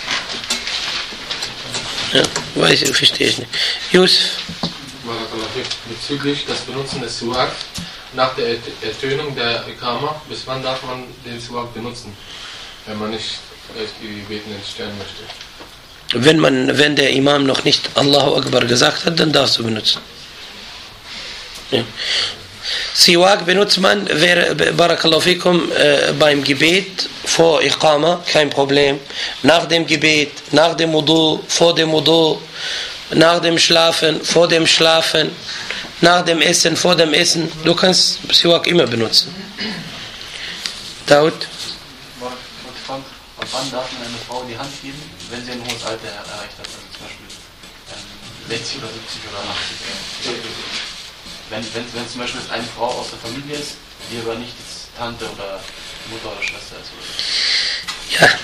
Ja, verstehe ich nicht. Yusuf? Bezüglich des Benutzen des Siwak nach der Ertönung der Iqama, bis wann darf man den Siwak benutzen, wenn man nicht die Gebeten entstören möchte? Wenn der Imam noch nicht Allahu Akbar gesagt hat, dann darfst du benutzen. Ja. Siwak benutzt man, Barakallahu fikum, beim Gebet vor Iqama, kein Problem. Nach dem Gebet, nach dem Wudu, vor dem Wudu, nach dem Schlafen, vor dem Schlafen, nach dem Essen, vor dem Essen. Du kannst Siwak immer benutzen. Daud? Ab wann darf man eine Frau die Hand geben, wenn sie ein hohes Alter erreicht hat? Also zum Beispiel 60 oder 70 oder 80. Wenn zum Beispiel eine Frau aus der Familie ist, die aber nicht Tante oder Mutter oder Schwester ist. Ja.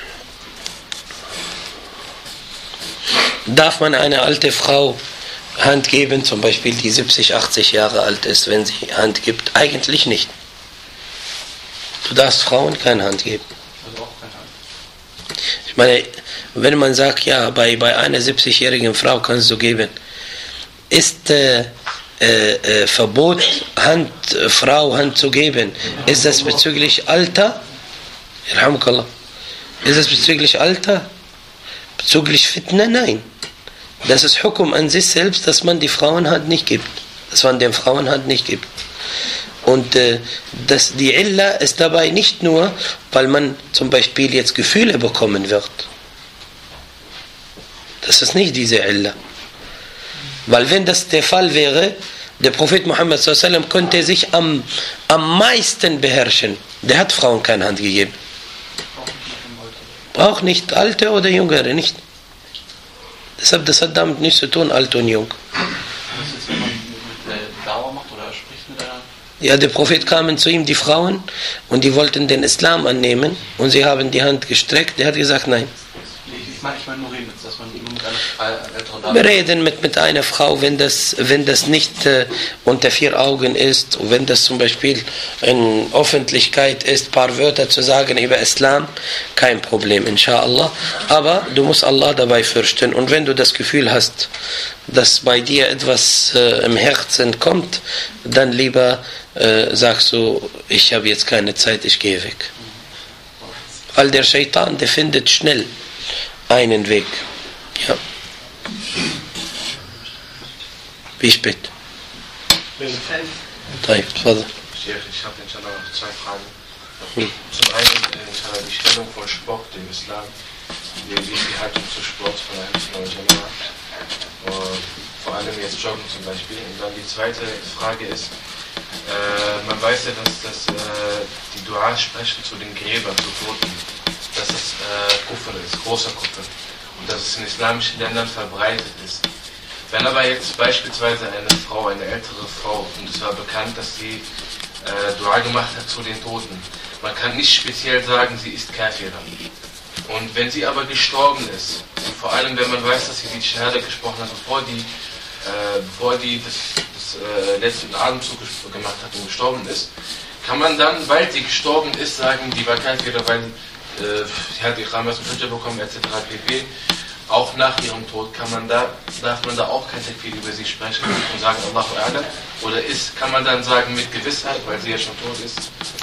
Darf man einer alte Frau Hand geben, zum Beispiel die 70, 80 Jahre alt ist, wenn sie Hand gibt? Eigentlich nicht. Du darfst Frauen keine Hand geben. Also auch keine Hand. Ich meine, wenn man sagt, ja, bei einer 70-jährigen Frau kannst du geben, ist Verbot, Frau Hand zu geben, ist das bezüglich Alter? Ist das bezüglich Alter? Bezüglich Fitna? Nein. Das ist Hukum an sich selbst, dass man die Frauenhand nicht gibt. Dass man den Frauenhand nicht gibt. Und die Illa ist dabei nicht nur, weil man zum Beispiel jetzt Gefühle bekommen wird. Das ist nicht diese Illa. Weil wenn das der Fall wäre, der Prophet Muhammad s.a.w. konnte sich am meisten beherrschen. Der hat Frauen keine Hand gegeben. Auch nicht alte oder jüngere, nicht. Deshalb, das hat damit nichts zu tun, alt und jung. Was ist, wenn man mit Dauer macht oder spricht mit einer Ja, der Prophet kamen zu ihm, die Frauen, und die wollten den Islam annehmen und sie haben die Hand gestreckt. Der hat gesagt, nein. Ich meine nur reden, dass man nur mit einer älteren Dame... Wir reden mit einer Frau, wenn das nicht unter 4 Augen ist, und wenn das zum Beispiel in Öffentlichkeit ist, ein paar Wörter zu sagen über Islam, kein Problem, inshallah. Aber du musst Allah dabei fürchten. Und wenn du das Gefühl hast, dass bei dir etwas im Herzen kommt, dann lieber sagst du, ich habe jetzt keine Zeit, ich gehe weg. Weil der Shaitan, der findet schnell einen Weg. Ja. Wie spät? طيب تفضل. Ich habe inshallah noch 2 Fragen. Zum einen inshallah die Stellung von Sport im Islam. Wie ist die Haltung zu Sport von einem Jama'a? Vor allem jetzt Joggen zum Beispiel. Und dann die zweite Frage ist, man weiß ja, dass die Dua sprechen zu den Gräbern, zu Toten, dass es Kufr ist, großer Kufr. Und dass es in islamischen Ländern verbreitet ist. Wenn aber jetzt beispielsweise eine Frau, eine ältere Frau, und es war bekannt, dass sie Dua gemacht hat zu den Toten, man kann nicht speziell sagen, sie ist Kafira. Und wenn sie aber gestorben ist, und vor allem wenn man weiß, dass sie die Shahada gesprochen hat, bevor die das letzten Atemzug gemacht hat und gestorben ist, kann man dann, weil sie gestorben ist, sagen, die war Kafira, weil sie hat Iqama zum Hujja bekommen, etc. pp. Auch nach ihrem Tod darf man da auch kein Takfir über sie sprechen und sagen Allahu A'lam? Oder kann man dann sagen mit Gewissheit, weil sie ja schon tot ist?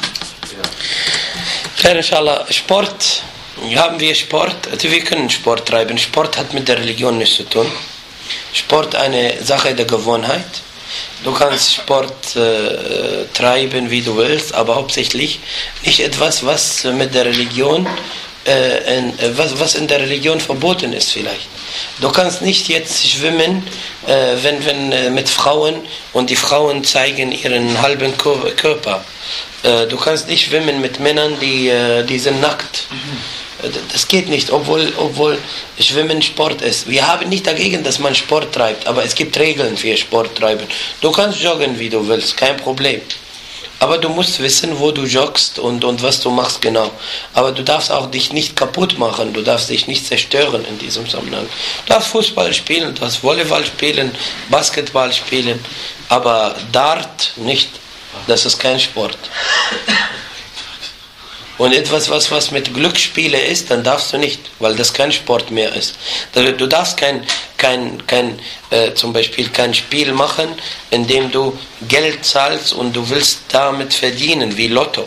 Ja. Inshallah, Sport, haben wir Sport, also wir können Sport treiben. Sport hat mit der Religion nichts zu tun. Sport eine Sache der Gewohnheit. Du kannst Sport treiben, wie du willst, aber hauptsächlich nicht etwas, was mit der Religion, was in der Religion verboten ist vielleicht. Du kannst nicht jetzt schwimmen, wenn mit Frauen und die Frauen zeigen ihren halben Körper. Du kannst nicht schwimmen mit Männern, die sind nackt. Das geht nicht, obwohl Schwimmen Sport ist. Wir haben nicht dagegen, dass man Sport treibt, aber es gibt Regeln für Sport treiben. Du kannst joggen, wie du willst, kein Problem. Aber du musst wissen, wo du joggst und was du machst genau. Aber du darfst auch dich nicht kaputt machen, du darfst dich nicht zerstören in diesem Zusammenhang. Du darfst Fußball spielen, du darfst Volleyball spielen, Basketball spielen, aber Dart nicht. Das ist kein Sport. Und etwas, was mit Glücksspiele ist, dann darfst du nicht, weil das kein Sport mehr ist. Du darfst zum Beispiel kein Spiel machen, in dem du Geld zahlst und du willst damit verdienen, wie Lotto.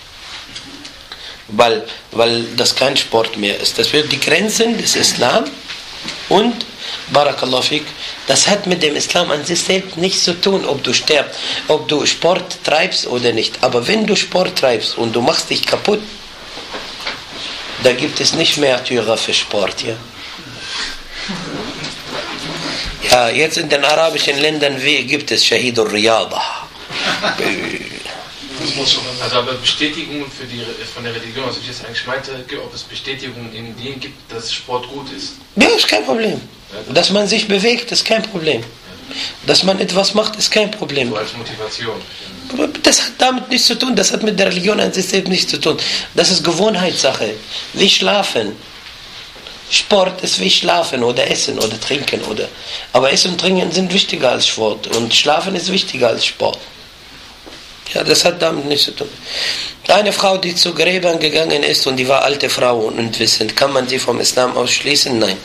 Weil das kein Sport mehr ist. Das wird die Grenzen des Islam und, Barakallahu fik, das hat mit dem Islam an sich selbst nichts zu tun, ob du stirbst, ob du Sport treibst oder nicht. Aber wenn du Sport treibst und du machst dich kaputt, da gibt es nicht mehr Türe für Sport. Ja, ja, jetzt in den arabischen Ländern gibt es Shahid al-Riyada. Also aber Bestätigungen von der Religion, was ich jetzt eigentlich meinte, ob es Bestätigungen in denen gibt, dass Sport gut ist. Ja, ist kein Problem. Dass man sich bewegt, ist kein Problem. Dass man etwas macht, ist kein Problem. So als Motivation. Das hat damit nichts zu tun, das hat mit der Religion an sich selbst nichts zu tun. Das ist Gewohnheitssache. Wie Schlafen. Sport ist wie Schlafen oder Essen oder Trinken. Aber Essen und Trinken sind wichtiger als Sport. Und Schlafen ist wichtiger als Sport. Ja, das hat damit nichts zu tun. Eine Frau, die zu Gräbern gegangen ist und die war alte Frau und unwissend, kann man sie vom Islam ausschließen? Nein.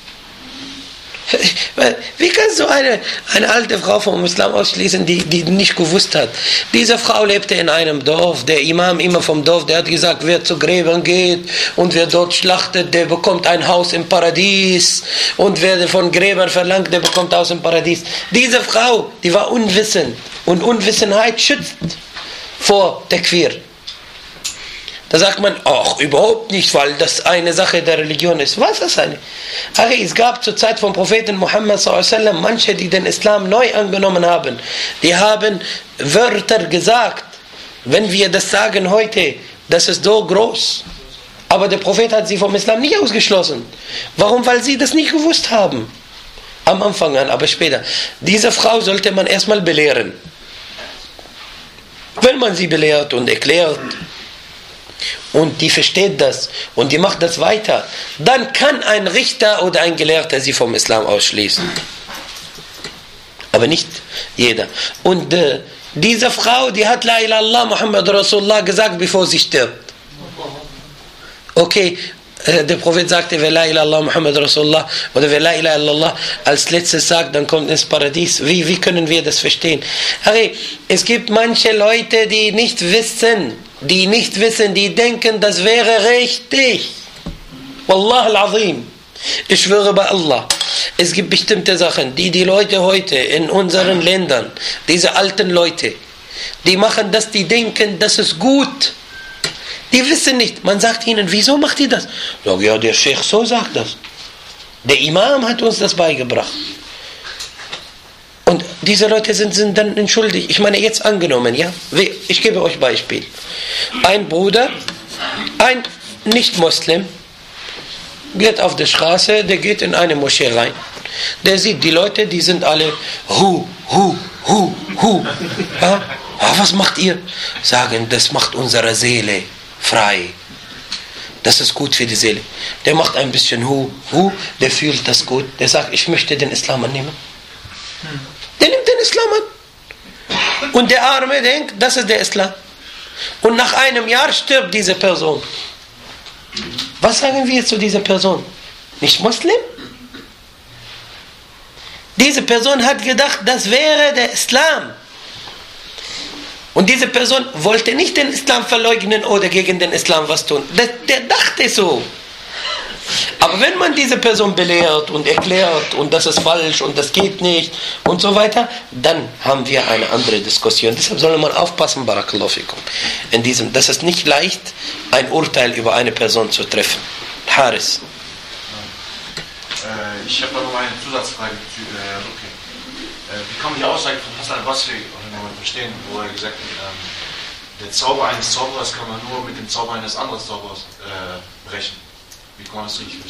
Wie kannst du eine alte Frau vom Islam ausschließen, die nicht gewusst hat? Diese Frau lebte in einem Dorf, der Imam immer vom Dorf, der hat gesagt, wer zu Gräbern geht und wer dort schlachtet, der bekommt ein Haus im Paradies, und wer von Gräbern verlangt, der bekommt Haus im Paradies. Diese Frau, die war unwissend, und Unwissenheit schützt vor Takfir. Da sagt man, ach, überhaupt nicht, weil das eine Sache der Religion ist. Was ist eine? Ach, es gab zur Zeit vom Propheten Muhammad s.a.w. manche, die den Islam neu angenommen haben. Die haben Wörter gesagt. Wenn wir das sagen heute, das ist so groß. Aber der Prophet hat sie vom Islam nicht ausgeschlossen. Warum? Weil sie das nicht gewusst haben. Am Anfang an, aber später. Diese Frau sollte man erstmal belehren. Wenn man sie belehrt und erklärt und die versteht das und die macht das weiter, dann kann ein Richter oder ein Gelehrter sie vom Islam ausschließen. Aber nicht jeder. Und diese Frau, die hat La ilaha illallah Muhammad Rasulullah gesagt, bevor sie stirbt. Okay, der Prophet sagte, wer La ilaha illallah Muhammad Rasulullah oder wer La ilaha illallah als letztes sagt, dann kommt ins Paradies. Wie können wir das verstehen? Okay, es gibt manche Leute, die nicht wissen, die denken, das wäre richtig. Wallah al-Azim. Ich schwöre bei Allah, es gibt bestimmte Sachen, die Leute heute in unseren Ländern, diese alten Leute, die machen das, die denken, das ist gut. Die wissen nicht. Man sagt ihnen, wieso macht ihr das? Ja, der Sheikh so sagt das. Der Imam hat uns das beigebracht. Und diese Leute sind dann entschuldigt. Ich meine, jetzt angenommen, ja? Ich gebe euch Beispiel. Ein Bruder, ein Nicht-Muslim, geht auf der Straße, der geht in eine Moschee rein. Der sieht die Leute, die sind alle hu. Ja? Was macht ihr? Sagen, das macht unsere Seele frei. Das ist gut für die Seele. Der macht ein bisschen der fühlt das gut. Der sagt, ich möchte den Islam annehmen. Der nimmt den Islam an. Und der Arme denkt, das ist der Islam. Und nach einem Jahr stirbt diese Person. Was sagen wir zu dieser Person? Nicht Muslim? Diese Person hat gedacht, das wäre der Islam. Und diese Person wollte nicht den Islam verleugnen oder gegen den Islam was tun. Der dachte so. Aber wenn man diese Person belehrt und erklärt und das ist falsch und das geht nicht und so weiter, dann haben wir eine andere Diskussion. Deshalb soll man aufpassen, Barakallahu fikum. Das ist nicht leicht, ein Urteil über eine Person zu treffen. Haris. Ich habe noch eine Zusatzfrage. Wie kann man die Aussage von Hassan al-Basri verstehen, wo er gesagt hat, der Zauber eines Zauberers kann man nur mit dem Zauber eines anderen Zauberers brechen? Wie kann man das richtig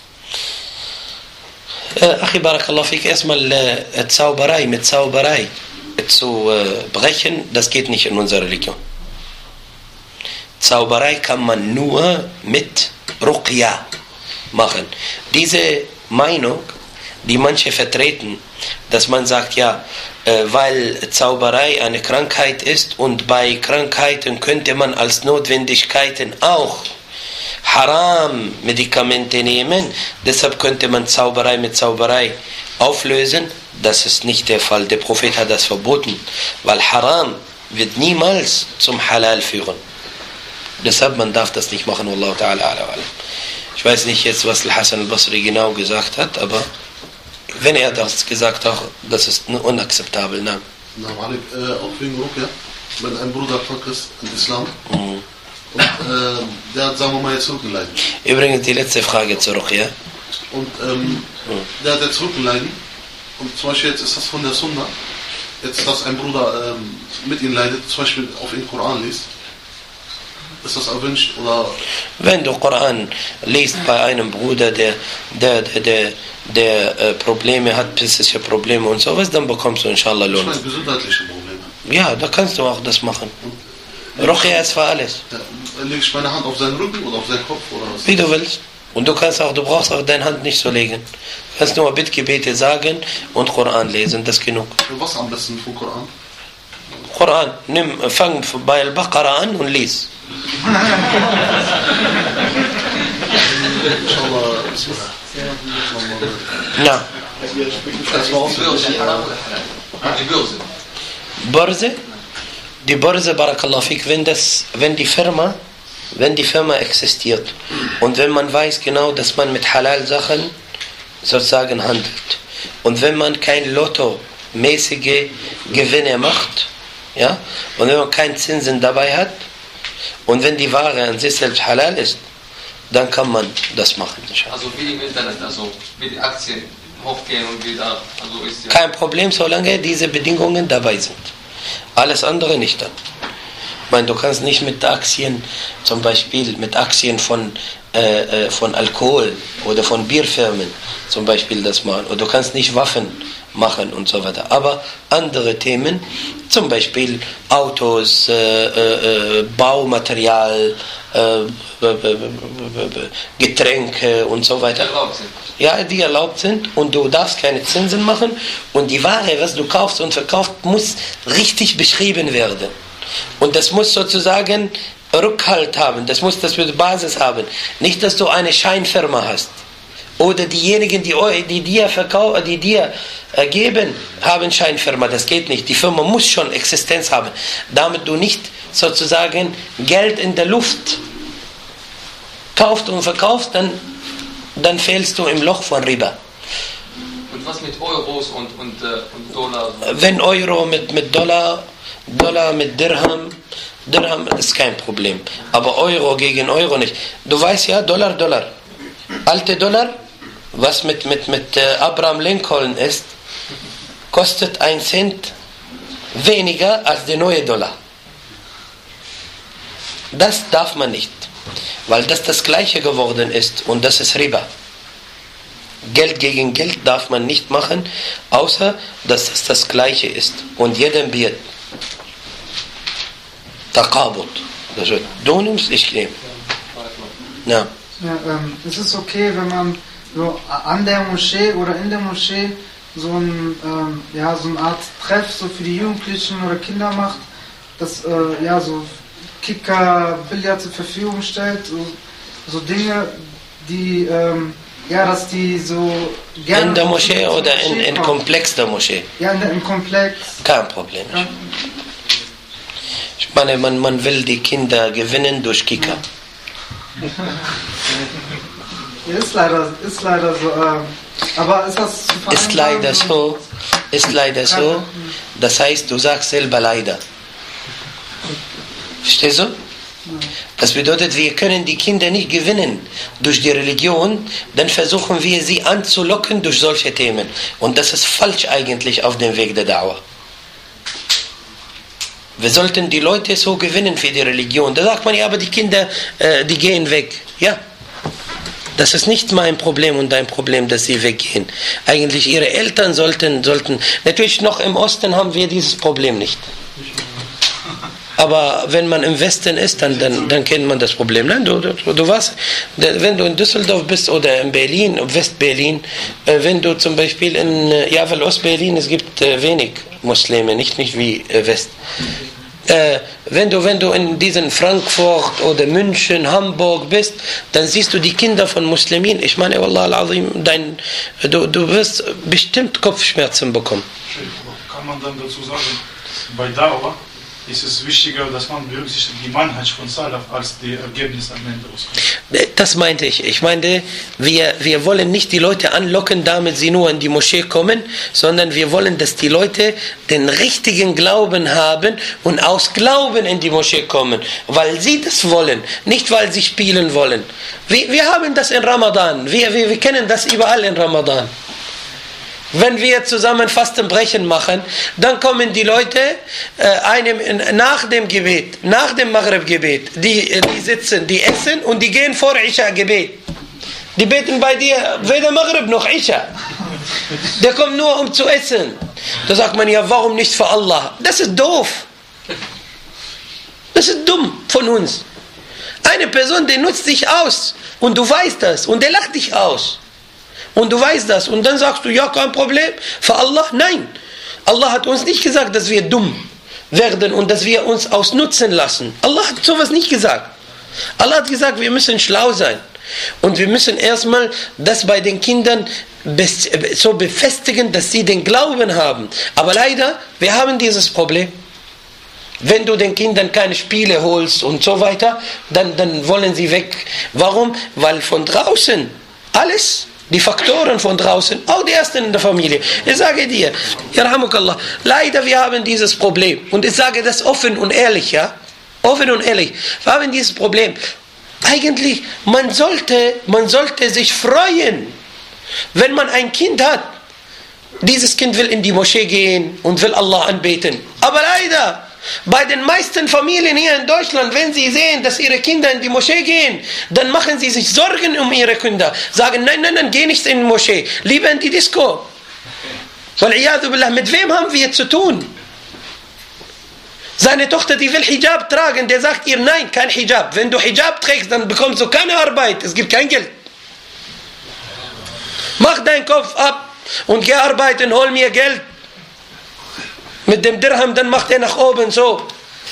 wissen? Achi Barakallahu fik, erstmal Zauberei mit Zauberei zu brechen, das geht nicht in unserer Religion. Zauberei kann man nur mit Ruqya machen. Diese Meinung, die manche vertreten, dass man sagt, ja, weil Zauberei eine Krankheit ist und bei Krankheiten könnte man als Notwendigkeiten auch Haram-Medikamente nehmen, deshalb könnte man Zauberei mit Zauberei auflösen. Das ist nicht der Fall. Der Prophet hat das verboten, weil Haram wird niemals zum Halal führen. Deshalb man darf das nicht machen. Wallahu ta'ala ala alam. Ich weiß nicht jetzt, was Hassan al-Basri genau gesagt hat, aber wenn er das gesagt hat, das ist unakzeptabel. Nein. Auch wegen Ruqya, wenn ein Bruder krank ist im Islam und der hat, sagen wir mal, jetzt Rückenleiden. Übrigens die letzte Frage zur Ruqya. Und der hat jetzt Rückenleiden und zum Beispiel jetzt ist das von der Sunna, jetzt dass ein Bruder mit ihm leidet, zum Beispiel auf den Koran liest. Ist das erwünscht oder? Wenn du Koran liest bei einem Bruder, der Probleme hat, psychische Probleme und sowas, dann bekommst du inshallah Lohn. Ich meine gesundheitliche Probleme. Ja, da kannst du auch das machen. Ruqya ist für alles. Lege ich meine Hand auf seinen Rücken oder auf seinen Kopf oder was? Wie du willst. Und du brauchst auch deine Hand nicht so legen. Du kannst nur Bittgebete sagen und Koran lesen, das ist genug. Was am besten vom Koran? Koran, fang bei Al-Baqarah an und lies. Na. Börse? Die Börse, Barakallahu fik, wenn die Firma existiert und wenn man weiß genau, dass man mit Halal-Sachen sozusagen handelt und wenn man kein Lotto-mäßige Gewinne macht, ja, und wenn man keinen Zinsen dabei hat und wenn die Ware an sich selbst halal ist, dann kann man das machen. Also wie im Internet, also wie die Aktien hochgehen und wieder, also ist ja... Kein Problem, solange diese Bedingungen dabei sind. Alles andere nicht dann. Ich meine, du kannst nicht mit Aktien, zum Beispiel mit Aktien von Alkohol oder von Bierfirmen zum Beispiel das machen. Oder du kannst nicht Waffen machen und so weiter. Aber andere Themen, zum Beispiel Autos, Baumaterial, Getränke und so weiter. Ja, die erlaubt sind und du darfst keine Zinsen machen und die Ware, was du kaufst und verkaufst, muss richtig beschrieben werden. Und das muss sozusagen Rückhalt haben, das muss das mit Basis haben. Nicht, dass du eine Scheinfirma hast. Oder diejenigen, die dir geben, haben Scheinfirma. Das geht nicht. Die Firma muss schon Existenz haben. Damit du nicht sozusagen Geld in der Luft kaufst und verkaufst, dann fällst du im Loch von Riba. Und was mit Euros und Dollar? Wenn Euro mit Dollar mit Dirham ist kein Problem. Aber Euro gegen Euro nicht. Du weißt ja, Dollar. Alte Dollar, was mit Abraham Lincoln ist, kostet 1 Cent weniger als der neue Dollar. Das darf man nicht, weil das Gleiche geworden ist und das ist Riba. Geld gegen Geld darf man nicht machen, außer dass es das Gleiche ist. Und jedem wird Taqabud. Also, du nimmst, ich nehme. Ja. Ja, es ist okay, wenn man so an der Moschee oder in der Moschee so eine Art Treff so für die Jugendlichen oder Kinder macht, das so Kicker, Billard zur Verfügung stellt, so Dinge, die dass die so gerne in der Moschee oder in Komplex der Moschee? Ja, im Komplex. Kein Problem. Ja. Ich meine, man will die Kinder gewinnen durch Kicker. Ja, ist leider so. Aber ist das zu vereinbaren? Ist leider so. Das heißt, du sagst selber leider. Verstehst du? Das bedeutet, wir können die Kinder nicht gewinnen durch die Religion, dann versuchen wir sie anzulocken durch solche Themen. Und das ist falsch eigentlich auf dem Weg der Dauer. Wir sollten die Leute so gewinnen für die Religion. Da sagt man ja, aber die Kinder, die gehen weg. Ja, das ist nicht mein Problem und dein Problem, dass sie weggehen. Eigentlich ihre Eltern sollten, natürlich noch im Osten haben wir dieses Problem nicht. Aber wenn man im Westen ist, dann kennt man das Problem. Nein, du weißt, wenn du in Düsseldorf bist oder in Berlin, West-Berlin, wenn du zum Beispiel weil Ost-Berlin, es gibt wenig Muslime, nicht wie West. Wenn du in diesen Frankfurt oder München, Hamburg bist, dann siehst du die Kinder von Muslimen. Ich meine, Wallah al-Azim, du wirst bestimmt Kopfschmerzen bekommen. Kann man dann dazu sagen, bei Dauer ist es wichtiger, dass man berücksichtigt die Manhaj von Salaf als die Ergebnisse am Ende rauskommen. Das meinte ich. Ich meinte, wir wollen nicht die Leute anlocken, damit sie nur in die Moschee kommen, sondern wir wollen, dass die Leute den richtigen Glauben haben und aus Glauben in die Moschee kommen, weil sie das wollen, nicht weil sie spielen wollen. Wir haben das in Ramadan. Wir kennen das überall in Ramadan. Wenn wir zusammen Fastenbrechen machen, dann kommen die Leute nach dem Gebet, nach dem Maghrib-Gebet, die sitzen, die essen und die gehen vor Isha-Gebet. Die beten bei dir weder Maghrib noch Isha. Der kommt nur, um zu essen. Da sagt man ja, warum nicht für Allah? Das ist doof. Das ist dumm von uns. Eine Person, die nutzt dich aus und du weißt das und der lacht dich aus. Und du weißt das. Und dann sagst du, ja, kein Problem. Für Allah? Nein. Allah hat uns nicht gesagt, dass wir dumm werden und dass wir uns ausnutzen lassen. Allah hat sowas nicht gesagt. Allah hat gesagt, wir müssen schlau sein. Und wir müssen erstmal das bei den Kindern so befestigen, dass sie den Glauben haben. Aber leider, wir haben dieses Problem. Wenn du den Kindern keine Spiele holst und so weiter, dann wollen sie weg. Warum? Weil von draußen alles... Die Faktoren von draußen, auch die Ersten in der Familie. Ich sage dir, Yarhamukallah, leider wir haben dieses Problem. Und ich sage das offen und ehrlich, ja? Offen und ehrlich. Wir haben dieses Problem. Eigentlich, man sollte sich freuen, wenn man ein Kind hat. Dieses Kind will in die Moschee gehen und will Allah anbeten. Aber leider, bei den meisten Familien hier in Deutschland, wenn sie sehen, dass ihre Kinder in die Moschee gehen, dann machen sie sich Sorgen um ihre Kinder. Sagen, nein, geh nicht in die Moschee, lieber in die Disco. Wal'iyadu billah, mit wem haben wir zu tun? Seine Tochter, die will Hijab tragen, der sagt ihr, nein, kein Hijab. Wenn du Hijab trägst, dann bekommst du keine Arbeit, es gibt kein Geld. Mach deinen Kopf ab und geh arbeiten, hol mir Geld. Mit dem Dirham, dann macht er nach oben so.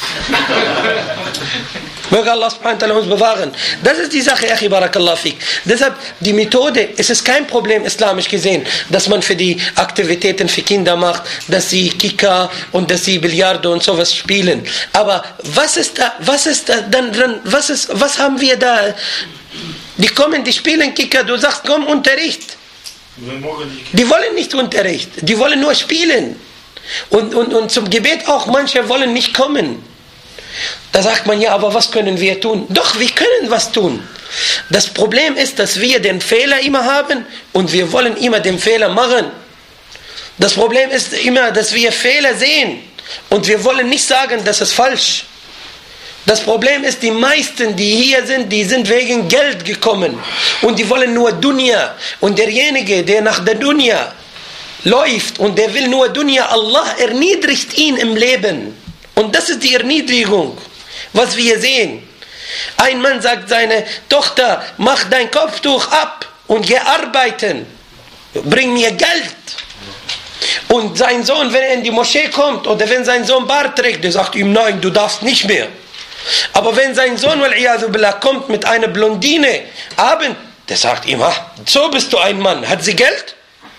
Möge Allah subhanahu wa ta'ala uns bewahren. Das ist die Sache, Achi barakallah fik. Deshalb, die Methode, es ist kein Problem islamisch gesehen, dass man für die Aktivitäten für Kinder macht, dass sie Kika und dass sie Billardo und sowas spielen. Aber was ist da dann dran, was haben wir da? Die kommen, die spielen Kika, du sagst, komm, Unterricht. Die wollen nicht Unterricht, die wollen nur spielen. Und zum Gebet auch, manche wollen nicht kommen. Da sagt man, ja, aber was können wir tun? Doch, wir können was tun. Das Problem ist, dass wir den Fehler immer haben und wir wollen immer den Fehler machen. Das Problem ist immer, dass wir Fehler sehen und wir wollen nicht sagen, das ist falsch. Das Problem ist, die meisten, die hier sind, die sind wegen Geld gekommen und die wollen nur Dunya. Und derjenige, der nach der Dunya läuft und der will nur Dunya, Allah erniedrigt ihn im Leben. Und das ist die Erniedrigung, was wir sehen. Ein Mann sagt seine Tochter, mach dein Kopftuch ab und geh arbeiten. Bring mir Geld. Und sein Sohn, wenn er in die Moschee kommt oder wenn sein Sohn Bart trägt, der sagt ihm, nein, du darfst nicht mehr. Aber wenn sein Sohn, wal'iyadu billah, kommt mit einer Blondine abend, der sagt ihm, so bist du ein Mann. Hat sie Geld?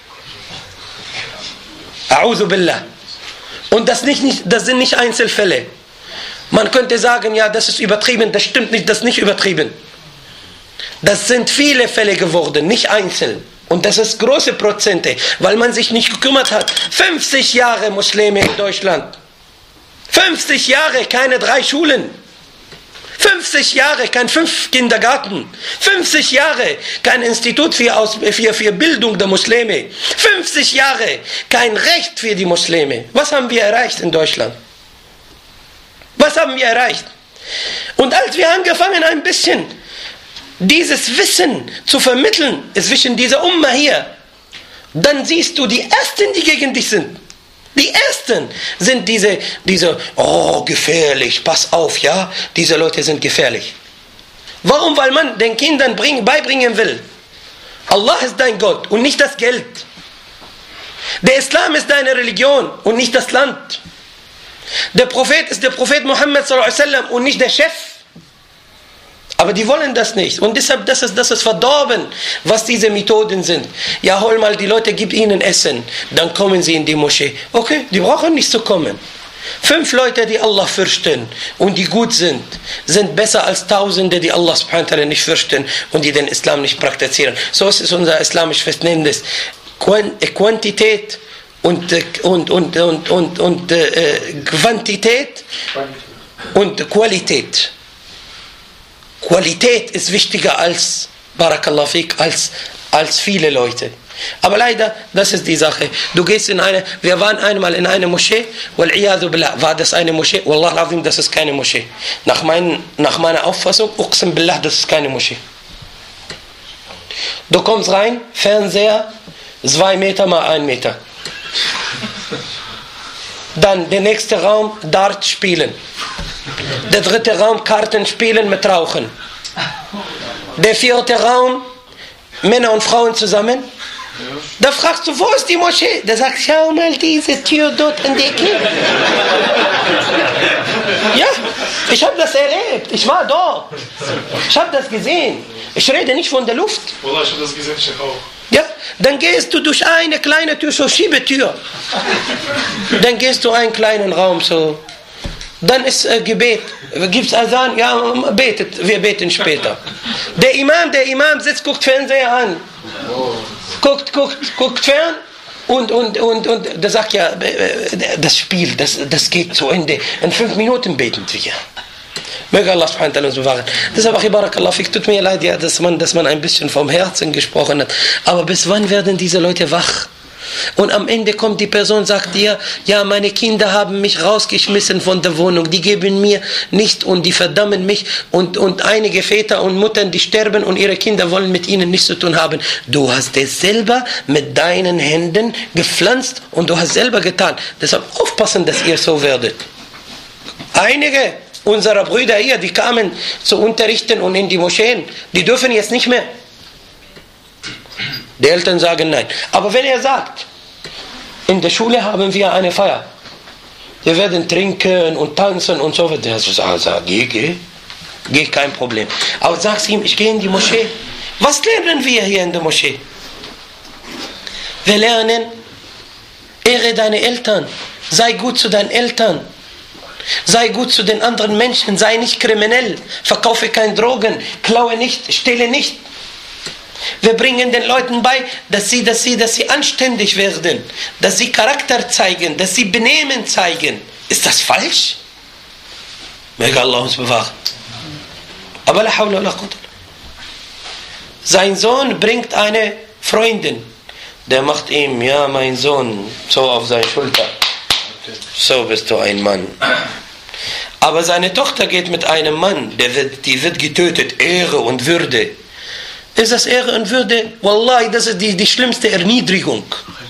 A'udhu billah. Und das sind nicht Einzelfälle. Man könnte sagen, ja, das ist übertrieben, das stimmt nicht, das ist nicht übertrieben. Das sind viele Fälle geworden, nicht einzeln. Und das ist große Prozente, weil man sich nicht gekümmert hat. 50 Jahre Muslime in Deutschland. 50 Jahre, keine 3 Schulen. 50 Jahre, kein 5 Kindergarten. 50 Jahre, kein Institut für Bildung der Muslime. 50 Jahre, kein Recht für die Muslime. Was haben wir erreicht in Deutschland? Was haben wir erreicht? Und als wir angefangen, ein bisschen dieses Wissen zu vermitteln, zwischen dieser Umma hier, dann siehst du, die Ersten, die gegen dich sind. Die Ersten sind diese, oh, gefährlich, pass auf, ja, diese Leute sind gefährlich. Warum? Weil man den Kindern beibringen will, Allah ist dein Gott und nicht das Geld. Der Islam ist deine Religion und nicht das Land. Der Prophet ist der Prophet Muhammad sallallahu alaihi wasallam und nicht der Chef. Aber die wollen das nicht. Und deshalb, das ist verdorben, was diese Methoden sind. Ja, hol mal die Leute, gib ihnen Essen. Dann kommen sie in die Moschee. Okay, die brauchen nicht zu kommen. 5 Leute, die Allah fürchten und die gut sind besser als Tausende, die Allah subhanahu wa ta'ala nicht fürchten und die den Islam nicht praktizieren. So ist es unser islamisch Verständnis. Quantität und Quantität und Qualität. Qualität ist wichtiger als, barakallahu fik, als viele Leute. Aber leider, das ist die Sache. Du gehst wir waren einmal in einer Moschee, wal'iyadu billah, war das eine Moschee? Wallah azim, das ist keine Moschee. Nach meiner Auffassung, uqsim billah, das ist keine Moschee. Du kommst rein, Fernseher, 2 Meter mal 1 Meter. Dann der nächste Raum, Dart spielen. Der 3. Raum, Karten spielen mit Rauchen. Der 4. Raum, Männer und Frauen zusammen. Da fragst du, wo ist die Moschee? Der sagt, schau mal diese Tür dort in der Ecke. Ja, ich habe das erlebt. Ich war dort. Ich habe das gesehen. Ich rede nicht von der Luft. Wallah, ich habe das gesehen, ich auch. Ja, dann gehst du durch eine kleine Tür, so Schiebetür. Dann gehst du einen kleinen Raum, so. Dann ist Gebet. Gibt's Azan? Ja, betet. Wir beten später. Der Imam sitzt, guckt Fernseher an. Guckt fern. Und der sagt ja, das Spiel, das geht zu Ende. In 5 Minuten beten wir. Möge Allah subhanahu wa ta'ala uns bewahren. Deshalb, Achi barakallahu fik, tut mir leid, ja, dass man ein bisschen vom Herzen gesprochen hat. Aber bis wann werden diese Leute wach? Und am Ende kommt die Person, sagt dir, ja, meine Kinder haben mich rausgeschmissen von der Wohnung, die geben mir nicht und die verdammen mich und einige Väter und Muttern, die sterben und ihre Kinder wollen mit ihnen nichts zu tun haben. Du hast es selber mit deinen Händen gepflanzt und du hast selber getan. Deshalb aufpassen, dass ihr so werdet. Einige unserer Brüder hier, die kamen zu unterrichten und in die Moscheen, die dürfen jetzt nicht mehr. Die Eltern sagen nein. Aber wenn er sagt, in der Schule haben wir eine Feier, wir werden trinken und tanzen und so weiter, der sagt, geh, kein Problem. Aber sagst ihm, ich gehe in die Moschee. Was lernen wir hier in der Moschee? Wir lernen, ehre deine Eltern, sei gut zu deinen Eltern. Sei gut zu den anderen Menschen, sei nicht kriminell, verkaufe keine Drogen, klaue nicht, stehle nicht. Wir bringen den Leuten bei, dass sie anständig werden, dass sie Charakter zeigen, dass sie Benehmen zeigen. Ist das falsch? Möge Allah uns bewahren. Aber la hawla wa la quwwata. Sein Sohn bringt eine Freundin, der macht ihm, ja mein Sohn, so auf seine Schulter. So bist du ein Mann. Aber seine Tochter geht mit einem Mann, die wird getötet, Ehre und Würde. Ist das Ehre und Würde? Wallahi, das ist die schlimmste Erniedrigung.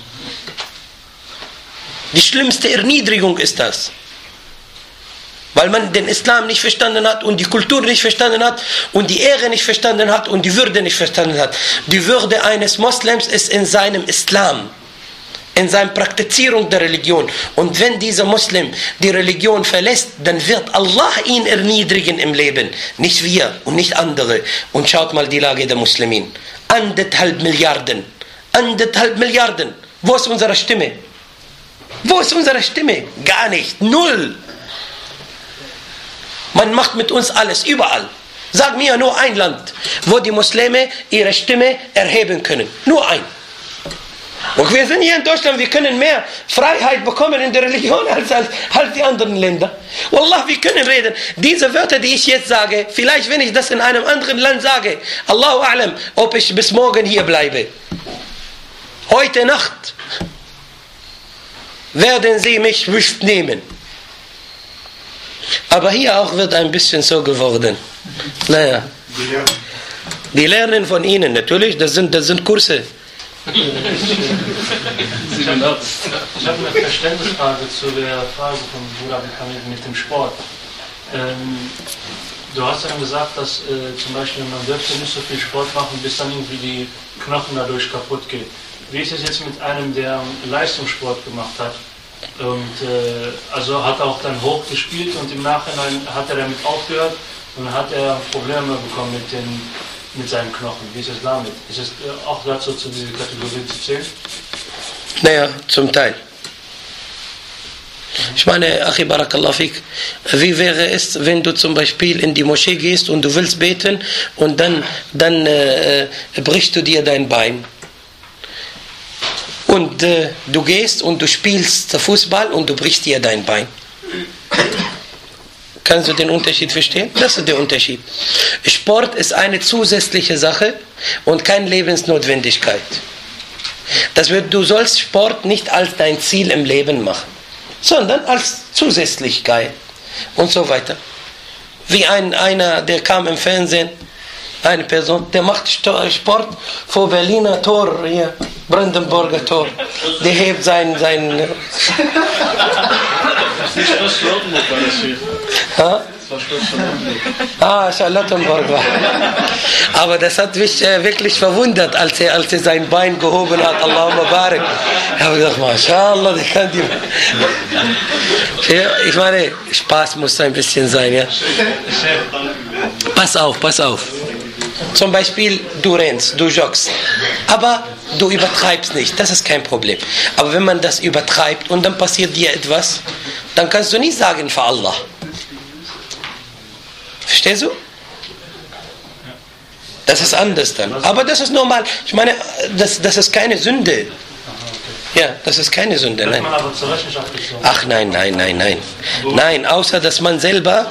Die schlimmste Erniedrigung ist das. Weil man den Islam nicht verstanden hat und die Kultur nicht verstanden hat und die Ehre nicht verstanden hat und die Würde nicht verstanden hat. Die Würde eines Moslems ist in seinem Islam, in seiner Praktizierung der Religion. Und wenn dieser Muslim die Religion verlässt, dann wird Allah ihn erniedrigen im Leben. Nicht wir und nicht andere. Und schaut mal die Lage der Muslimin. 1,5 Milliarden. 1,5 Milliarden. Wo ist unsere Stimme? Wo ist unsere Stimme? Gar nicht. Null. Man macht mit uns alles, überall. Sag mir nur ein Land, wo die Muslime ihre Stimme erheben können. Nur ein. Und wir sind hier in Deutschland, wir können mehr Freiheit bekommen in der Religion als die anderen Länder. Wallah, wir können reden. Diese Wörter, die ich jetzt sage, vielleicht wenn ich das in einem anderen Land sage, Allahu a'lam, ob ich bis morgen hier bleibe. Heute Nacht werden sie mich wüst nehmen. Aber hier auch wird ein bisschen so geworden. Naja. Die lernen von ihnen, natürlich, das sind Kurse. Ich habe eine Verständnisfrage zu der Frage von Bruder Abdelhamid mit dem Sport. Du hast dann gesagt, dass zum Beispiel man dürfte nicht so viel Sport machen, bis dann irgendwie die Knochen dadurch kaputt gehen. Wie ist es jetzt mit einem, der Leistungssport gemacht hat? Und also hat er auch dann hochgespielt und im Nachhinein hat er damit aufgehört und hat er Probleme bekommen mit seinen Knochen. Wie ist es damit? Ist es auch dazu zu dieser Kategorie zu zählen? Naja, zum Teil. Ich meine, Achi Barakallah fik, wie wäre es, wenn du zum Beispiel in die Moschee gehst und du willst beten und dann brichst du dir dein Bein. Und du gehst und du spielst Fußball und du brichst dir dein Bein. Kannst du den Unterschied verstehen? Das ist der Unterschied. Sport ist eine zusätzliche Sache und keine Lebensnotwendigkeit. Du sollst Sport nicht als dein Ziel im Leben machen, sondern als Zusätzlichkeit und so weiter. Wie einer, der kam im Fernsehen, eine Person, der macht Sport vor Berliner Tor, hier, Brandenburger Tor. Der hebt sein Das ist nicht das Charlottenburg, war das hier. Ha? Das war Charlottenburg war. Aber das hat mich wirklich verwundert, als er sein Bein gehoben hat. Allahumma barik. Ich habe gedacht, MashaAllah, der kann die. Ich meine, Spaß muss ein bisschen sein, ja. Pass auf. Zum Beispiel, du rennst, du joggst. Aber du übertreibst nicht, das ist kein Problem. Aber wenn man das übertreibt und dann passiert dir etwas, dann kannst du nicht sagen für Allah. Verstehst du? Das ist anders dann. Aber das ist normal. Ich meine, das ist keine Sünde. Ja, das ist keine Sünde. Nein. Ach nein. Nein, außer dass man selber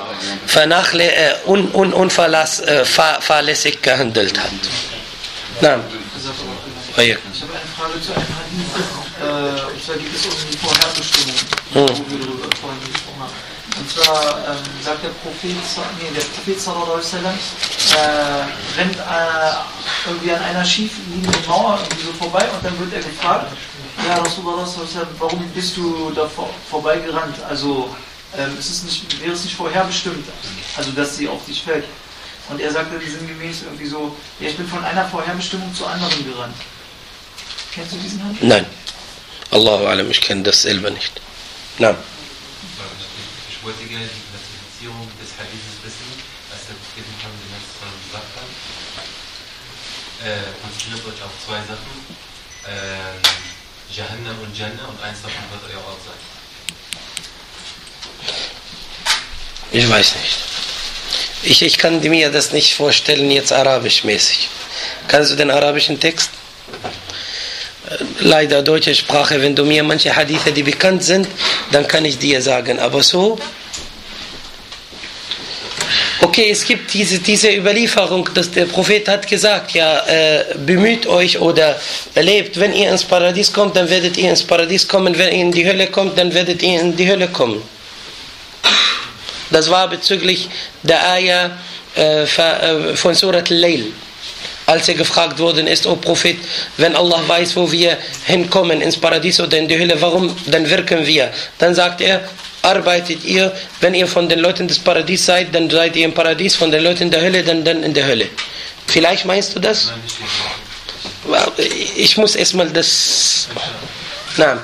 unfahrlässig gehandelt hat. Nein. Ich habe eine Frage zu einem Hadith. zwar geht es um die Vorherbestimmung, wo wir darüber vorhin gesprochen haben. Und zwar sagt der Prophet sallallahu alaihi wasallam, rennt irgendwie an einer schief liegenden Mauer irgendwie so vorbei und dann wird er gefragt, ja Rasulullah sallallahu alaihi wasallam, warum bist du da vorbeigerannt? Also wäre es nicht vorherbestimmt, also dass sie auf dich fällt. Und er sagte sinngemäß irgendwie so, ja, ich bin von einer Vorherbestimmung zur anderen gerannt. Kennst du diesen Hadith? Nein. Allahu alam, ich kenne das selber nicht. Nein. Ich wollte gerne die Klassifizierung des Hadithes wissen, was der Prophet Muhammad gesagt hat. Konzentriert euch auf zwei Sachen. Jahannam und Jannah, und eins davon wird euer Ort sein. Ich weiß nicht. Ich kann mir das nicht vorstellen, jetzt arabischmäßig. Kannst du den arabischen Text? Leider deutsche Sprache, wenn du mir manche Hadithe, die bekannt sind, dann kann ich dir sagen, aber so. Okay, es gibt diese Überlieferung, dass der Prophet hat gesagt, ja, bemüht euch oder lebt, wenn ihr ins Paradies kommt, dann werdet ihr ins Paradies kommen, wenn ihr in die Hölle kommt, dann werdet ihr in die Hölle kommen. Das war bezüglich der Ayah von Surat Al-Layl. Als er gefragt worden ist, o Prophet, wenn Allah weiß, wo wir hinkommen, ins Paradies oder in die Hölle, warum dann wirken wir? Dann sagt er, arbeitet ihr, wenn ihr von den Leuten des Paradies seid, dann seid ihr im Paradies, von den Leuten der Hölle, dann in der Hölle. Vielleicht meinst du das? Ich muss erstmal das... Nein.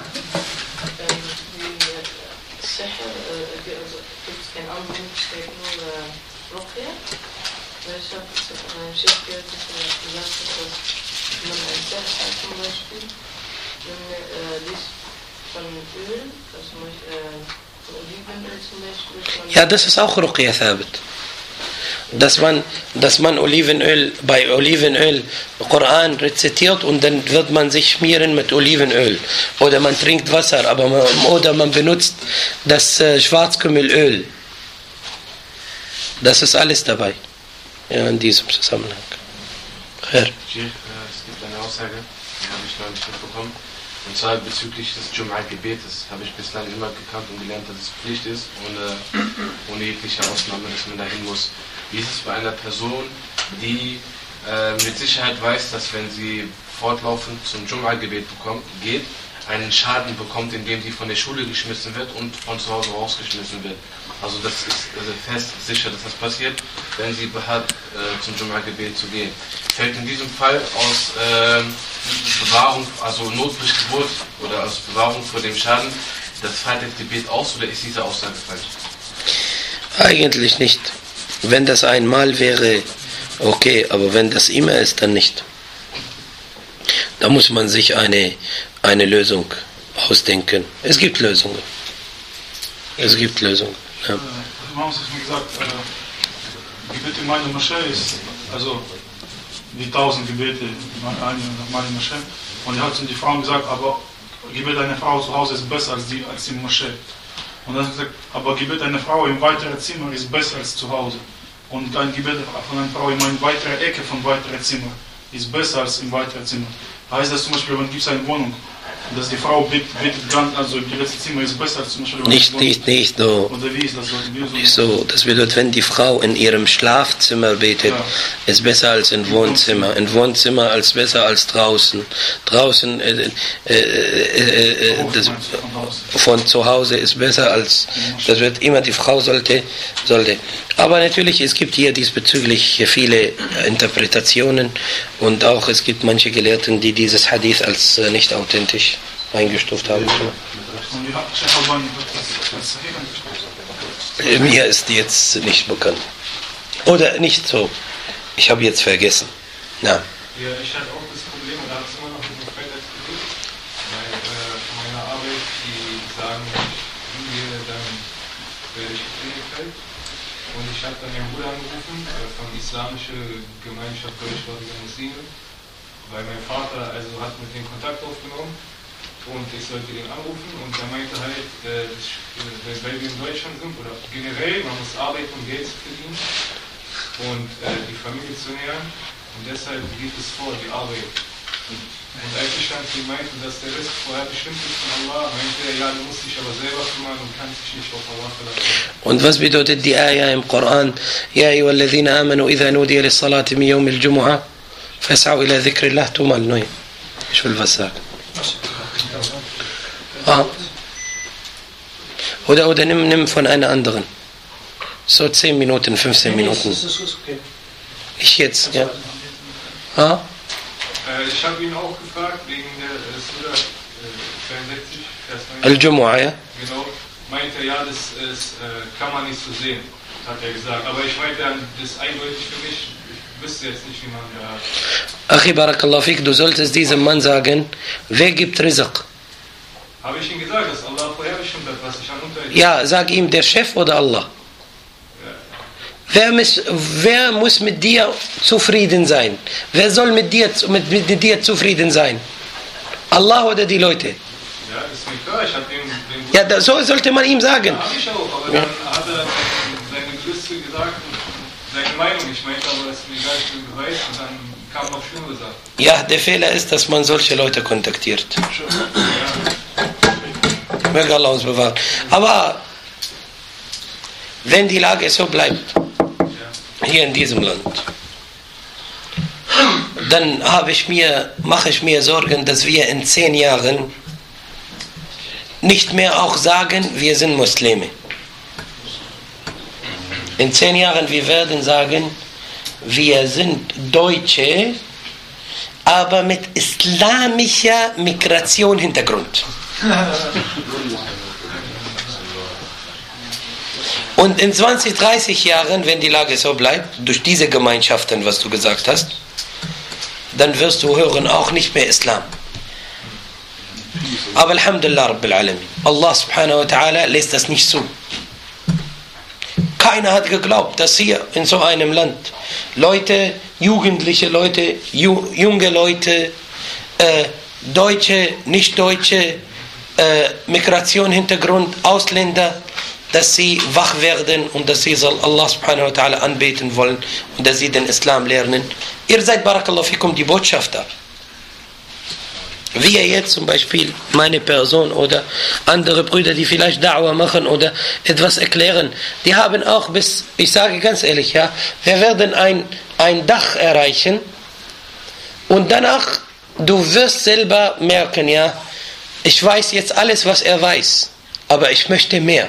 Ja, das ist auch Ruqya Thabit. Dass man Olivenöl, bei Olivenöl Koran rezitiert und dann wird man sich schmieren mit Olivenöl. Oder man trinkt Wasser, oder man benutzt das Schwarzkümmelöl. Das ist alles dabei. Ja, in diesem Zusammenhang. Es gibt eine Aussage, die habe ich neulich mitbekommen. Und zwar bezüglich des Jum'a-Gebetes habe ich bislang immer gekannt und gelernt, dass es Pflicht ist, ohne jegliche Ausnahme, dass man dahin muss. Wie ist es bei einer Person, die mit Sicherheit weiß, dass wenn sie fortlaufend zum Jum'a-Gebet geht, einen Schaden bekommt, indem sie von der Schule geschmissen wird und von zu Hause rausgeschmissen wird. Also das ist fest sicher, dass das passiert, wenn sie beharrt, zum Jum'a-Gebet zu gehen. Fällt in diesem Fall aus Bewahrung, also Notpflichtgebot oder aus Bewahrung vor dem Schaden, das Freitagsgebet aus, oder ist diese Aussage falsch? Eigentlich nicht. Wenn das einmal wäre, okay, aber wenn das immer ist, dann nicht. Da muss man sich eine Lösung ausdenken. Es gibt Lösungen. Es gibt Lösungen. Ja. Man hat mir gesagt, Gebet in meiner Moschee ist, also wie 1000 Gebete in meiner Moschee. Und er hat zu den Frauen gesagt, aber Gebet einer Frau zu Hause ist besser als die Moschee. Und er hat gesagt, aber Gebet einer Frau im weiteren Zimmer ist besser als zu Hause. Und ein Gebet von einer Frau in einer weiteren Ecke von weiteren Zimmer ist besser als im weiteren Zimmer. Heißt das zum Beispiel, wenn es eine Wohnung, dass die Frau betet ganz, also die letzte Zimmer ist besser als zum Beispiel... Nicht so. Oder wie ist das? Nicht so. Das bedeutet, wenn die Frau in ihrem Schlafzimmer betet, ist besser als im Wohnzimmer. Im Wohnzimmer ist besser als draußen. Draußen von zu Hause ist besser als... Das wird immer, die Frau sollte. Aber natürlich, es gibt hier diesbezüglich viele Interpretationen und auch es gibt manche Gelehrten, die dieses Hadith als nicht authentisch eingestuft haben. Mir ist jetzt nicht bekannt. Oder nicht so. Ich habe jetzt vergessen. Na. Ja, ich hatte auch das Problem, und da hat es immer noch mit dem Freitagsgebet, weil von meiner Arbeit, die sagen, wenn ich hingehe, dann werde ich gepredigt. Und ich habe dann den Bruder angerufen von der Islamischen Gemeinschaft deutschsprachiger Muslime, weil mein Vater hat mit dem Kontakt aufgenommen und ich sollte den anrufen, und er meinte halt, weil wir in Deutschland sind oder generell, man muss arbeiten, um Geld zu verdienen und die Familie zu nähern, und deshalb geht es vor, die Arbeit. Und Einverstand, die meinten, dass der Rest vorher bestimmt ist von Allah, meinte er, ja, du musst dich aber selber kümmern und kannst dich nicht auf Allah verlassen. Und was bedeutet die Ayah im Koran? Ja, ayyuhalladhina amanu, idha nudiya lis-salati min yawm al-jumu'ah, fas'au ila dhikrillah tumal neu. Ich will was sagen. Oder nimm von einer anderen. So 10 Minuten, 15 Minuten. Ich jetzt, ja. Ich habe ihn auch gefragt, wegen der Surah 62, Vers 9. Al-Jumu'ah, ja? Genau, meinte er, ja, das kann man nicht so sehen, hat er gesagt. Aber ich meinte, das ist eindeutig für mich, ich wüsste jetzt nicht, wie man da... Achi barakallahu fik, du solltest diesem Mann sagen, wer gibt Rizq? Habe ich ihm gesagt, dass Allah vorherbestimmt hat, was ich an Unterricht... Ja, sag ihm, der Chef oder Allah? Wer muss mit dir zufrieden sein? Wer soll mit dir zufrieden sein? Allah oder die Leute? Ja, ist mir klar, ich habe ihm... Ja, so sollte man ihm sagen. Ja, habe ich auch, aber dann hat er seine Gelüste gesagt und seine Meinung. Ich meinte aber, das ist mir gar nicht so Beweis und dann kam noch schlimmere Sachen. Ja, der Fehler ist, dass man solche Leute kontaktiert. Möge Allah uns bewahren. Aber wenn die Lage so bleibt, hier in diesem Land, dann mache ich mir Sorgen, dass wir in 10 Jahren nicht mehr auch sagen, wir sind Muslime. In 10 Jahren wir werden sagen, wir sind Deutsche, aber mit islamischer Migration Hintergrund. Und in 20, 30 Jahren, wenn die Lage so bleibt, durch diese Gemeinschaften, was du gesagt hast, dann wirst du hören, auch nicht mehr Islam. Aber Alhamdulillah Rabbil Alamin, Allah subhanahu wa ta'ala lässt das nicht zu. Keiner hat geglaubt, dass hier in so einem Land Leute, jugendliche Leute, junge Leute, Deutsche, Nicht-Deutsche, Migration, Hintergrund, Ausländer, dass sie wach werden und dass sie Allah subhanahu wa ta'ala anbeten wollen und dass sie den Islam lernen. Ihr seid, barakallahu fikum, die Botschafter. Wir jetzt zum Beispiel, meine Person oder andere Brüder, die vielleicht Da'wah machen oder etwas erklären, die haben auch ich sage ganz ehrlich, ja, wir werden ein Dach erreichen und danach, du wirst selber merken, ja, ich weiß jetzt alles, was er weiß, aber ich möchte mehr.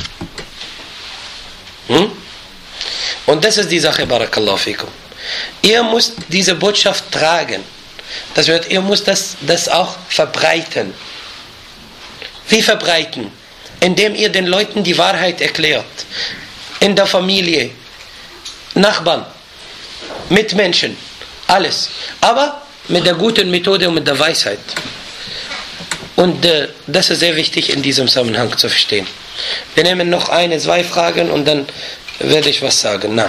Und das ist die Sache, barakallahu fikum. Ihr müsst diese Botschaft tragen. Das heißt, ihr müsst das auch verbreiten. Wie verbreiten? Indem ihr den Leuten die Wahrheit erklärt. In der Familie, Nachbarn, Mitmenschen, alles. Aber mit der guten Methode und mit der Weisheit. Und das ist sehr wichtig in diesem Zusammenhang zu verstehen. Wir nehmen noch 1, 2 Fragen und dann werde ich was sagen. Na.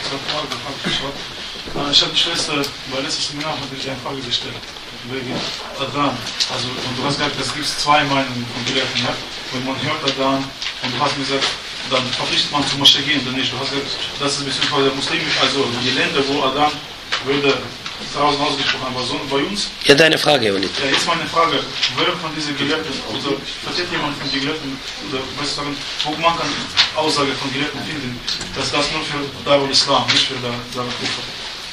Ich habe die Schwester bei letztem Seminar eine Frage gestellt. Wegen Adhan. Also, und du hast gesagt, es gibt 2 Meinungen von Gelehrten. Ja? Wenn man hört Adhan und du hast mir gesagt, dann verpflichtet man zum Moschee gehen oder nicht. Du hast gesagt, das ist beziehungsweise muslimisch, also die Länder, wo Adhan würde draußen ausgesprochen, aber so bei uns. Ja, deine Frage, Walid. Ja, jetzt meine Frage. Wer von diesen Gelehrten, oder versteht jemand von den Gelehrten, oder weißt du, wo man kann Aussage von Gelehrten finden, dass das nur für Darul Islam, nicht für Darul Kufr?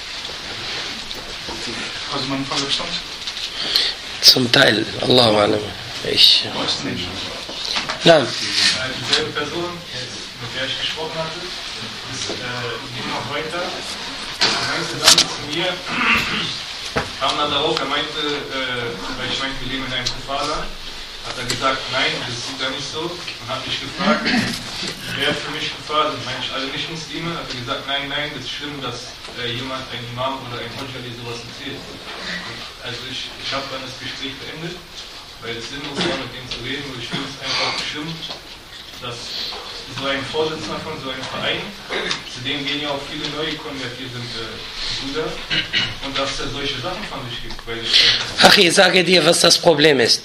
Also meine Frage bestand? Zum Teil, Allahu Alam. Ich weiß nicht. Nein. Dieselbe Person, mit der ich gesprochen hatte, ging noch weiter. Er meinte dann zu mir, kam dann darauf, er meinte, weil ich meinte, wir leben in einem Kufala, hat er gesagt, nein, das sieht er nicht so, und hat mich gefragt, wer für mich Kufala sind, meine ich alle Nicht-Muslime, hat er gesagt, nein, das ist schlimm, dass jemand, ein Imam oder ein Hodja dir sowas erzählt. Also ich habe dann das Gespräch beendet, weil es sinnlos war, mit dem zu reden, und ich finde es einfach schlimm, dass so ein Vorsitzender von so einem Verein, zu dem gehen ja auch viele neue konvertierte Brüder, und dass er solche Sachen von sich gibt. Ach, ich sage dir, was das Problem ist.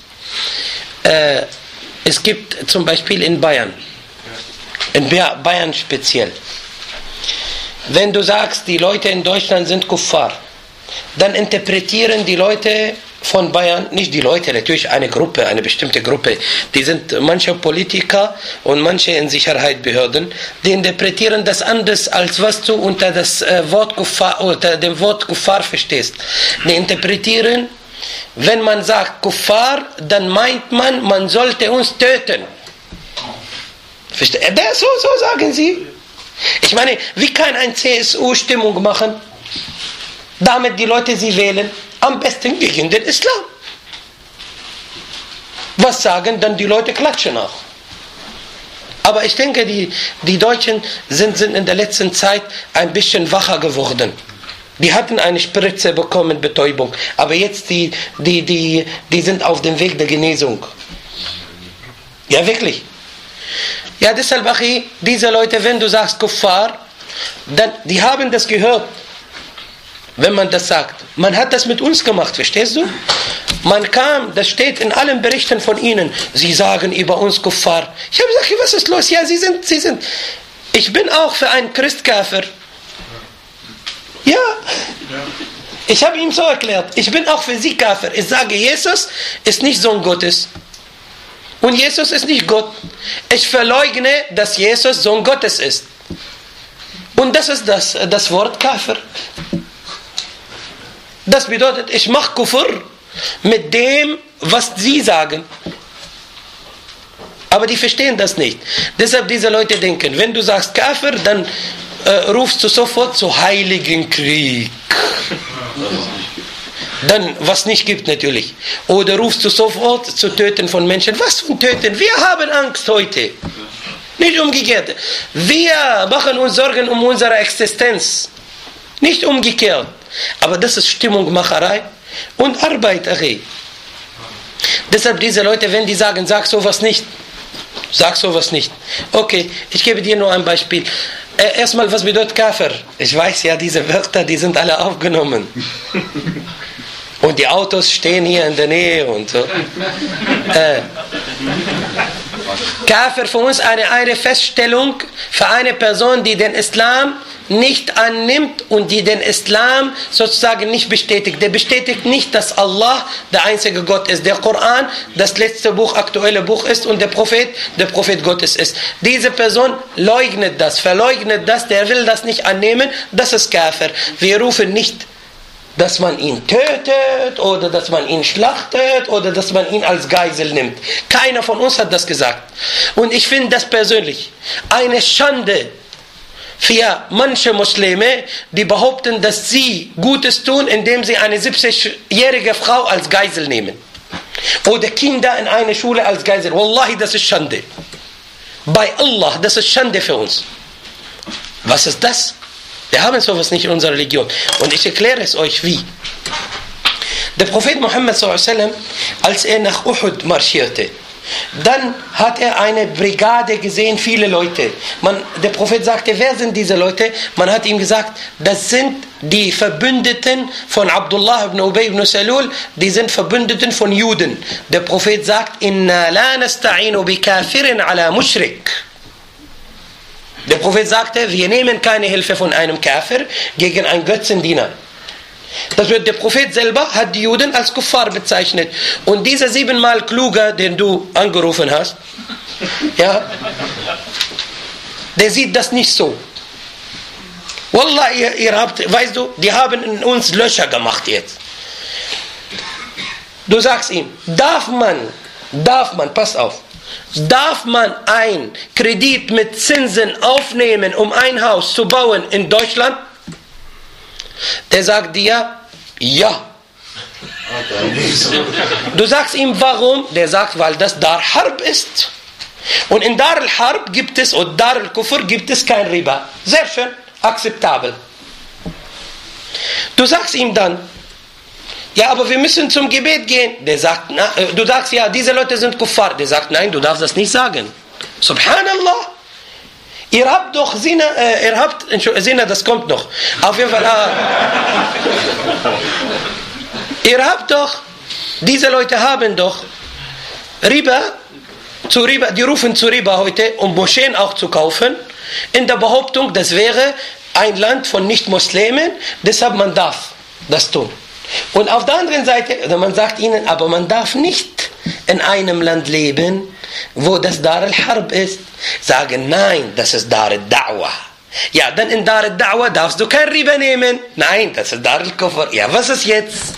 Es gibt zum Beispiel in Bayern, in Bayern speziell, wenn du sagst, die Leute in Deutschland sind Kuffar, dann interpretieren die Leute von Bayern, nicht die Leute, natürlich eine Gruppe, eine bestimmte Gruppe, die sind manche Politiker und manche in Sicherheitsbehörden, die interpretieren das anders, als was du unter dem Wort Kuffar verstehst. Die interpretieren, wenn man sagt Kuffar, dann meint man sollte uns töten. So sagen sie. Ich meine, wie kann ein CSU Stimmung machen, damit die Leute sie wählen? Am besten gegen den Islam. Was sagen dann die Leute? Klatschen auch. Aber ich denke, die Deutschen sind in der letzten Zeit ein bisschen wacher geworden. Die hatten eine Spritze bekommen, Betäubung. Aber jetzt die sind auf dem Weg der Genesung. Ja, wirklich. Ja, deshalb, Achi, diese Leute, wenn du sagst Kuffar, dann, die haben das gehört. Wenn man das sagt. Man hat das mit uns gemacht, verstehst du? Man kam, das steht in allen Berichten von ihnen, sie sagen über uns Kuffar. Ich habe gesagt, was ist los? Ja, sie sind. Ich bin auch für einen Christkafir. Ja. Ich habe ihm so erklärt, ich bin auch für sie Kafir. Ich sage, Jesus ist nicht Sohn Gottes. Und Jesus ist nicht Gott. Ich verleugne, dass Jesus Sohn Gottes ist. Und das ist das Wort Kafir. Das bedeutet, ich mache Kufr mit dem, was sie sagen. Aber die verstehen das nicht. Deshalb diese Leute denken, wenn du sagst Kafir, dann rufst du sofort zu Heiligen Krieg. Dann, was nicht gibt natürlich. Oder rufst du sofort zu Töten von Menschen. Was für ein Töten? Wir haben Angst heute. Nicht umgekehrt. Wir machen uns Sorgen um unsere Existenz. Nicht umgekehrt. Aber das ist Stimmungmacherei und Arbeit. Deshalb diese Leute, wenn die sagen, sag sowas nicht. Sag sowas nicht. Okay, ich gebe dir nur ein Beispiel. Erstmal, was bedeutet Kafir? Ich weiß ja, diese Wörter, die sind alle aufgenommen. Und die Autos stehen hier in der Nähe und so. Kafir für uns eine Feststellung für eine Person, die den Islam nicht annimmt und die den Islam sozusagen nicht bestätigt. Der bestätigt nicht, dass Allah der einzige Gott ist. Der Koran das letzte Buch, aktuelle Buch ist und der Prophet Gottes ist. Diese Person leugnet das, verleugnet das, der will das nicht annehmen, das ist Kafir. Wir rufen nicht, dass man ihn tötet oder dass man ihn schlachtet oder dass man ihn als Geisel nimmt. Keiner von uns hat das gesagt. Und ich finde das persönlich eine Schande für manche Muslime, die behaupten, dass sie Gutes tun, indem sie eine 70-jährige Frau als Geisel nehmen. Oder Kinder in eine Schule als Geisel. Wallahi, das ist Schande. Bei Allah, das ist Schande für uns. Was ist das? Wir haben sowas nicht in unserer Religion. Und ich erkläre es euch wie. Der Prophet Muhammad s.a.w., als er nach Uhud marschierte, dann hat er eine Brigade gesehen, viele Leute. Der Prophet sagte, wer sind diese Leute? Man hat ihm gesagt, das sind die Verbündeten von Abdullah ibn Ubay ibn Salul, die sind Verbündeten von Juden. Der Prophet sagt, Inna la nasta'inu bi kafirin ala mushrik. Der Prophet sagte, wir nehmen keine Hilfe von einem Kafir gegen einen Götzendiener. Das wird der Prophet selber hat die Juden als Kuffar bezeichnet. Und dieser 7-mal Kluger, den du angerufen hast, ja, der sieht das nicht so. Wallah, ihr habt, weißt du, die haben in uns Löcher gemacht jetzt. Du sagst ihm, darf man, pass auf, darf man ein Kredit mit Zinsen aufnehmen, um ein Haus zu bauen in Deutschland? Der sagt dir, ja. Du sagst ihm, warum? Der sagt, weil das Dar Harb ist. Und in Dar al-Harb gibt es, und Dar al-Kufr gibt es kein Riba. Sehr schön, akzeptabel. Du sagst ihm dann, ja, aber wir müssen zum Gebet gehen. Der sagt, du sagst, ja, diese Leute sind Kuffar. Der sagt, nein, du darfst das nicht sagen. Subhanallah. Ihr habt doch Zina, Zina, das kommt noch. Auf jeden Fall, ihr habt doch, diese Leute haben doch Riba, die rufen zu Riba heute, um Moscheen auch zu kaufen, in der Behauptung, das wäre ein Land von Nicht-Muslimen, deshalb man darf. das tun. Und auf der anderen Seite, man sagt ihnen, aber man darf nicht in einem Land leben, wo das Dar al-Harb ist. Sagen, nein, das ist Dar al-Da'wah. Ja, dann in Dar al-Da'wah darfst du kein Riba nehmen. Nein, das ist Dar al-Kufr. Ja, was ist jetzt?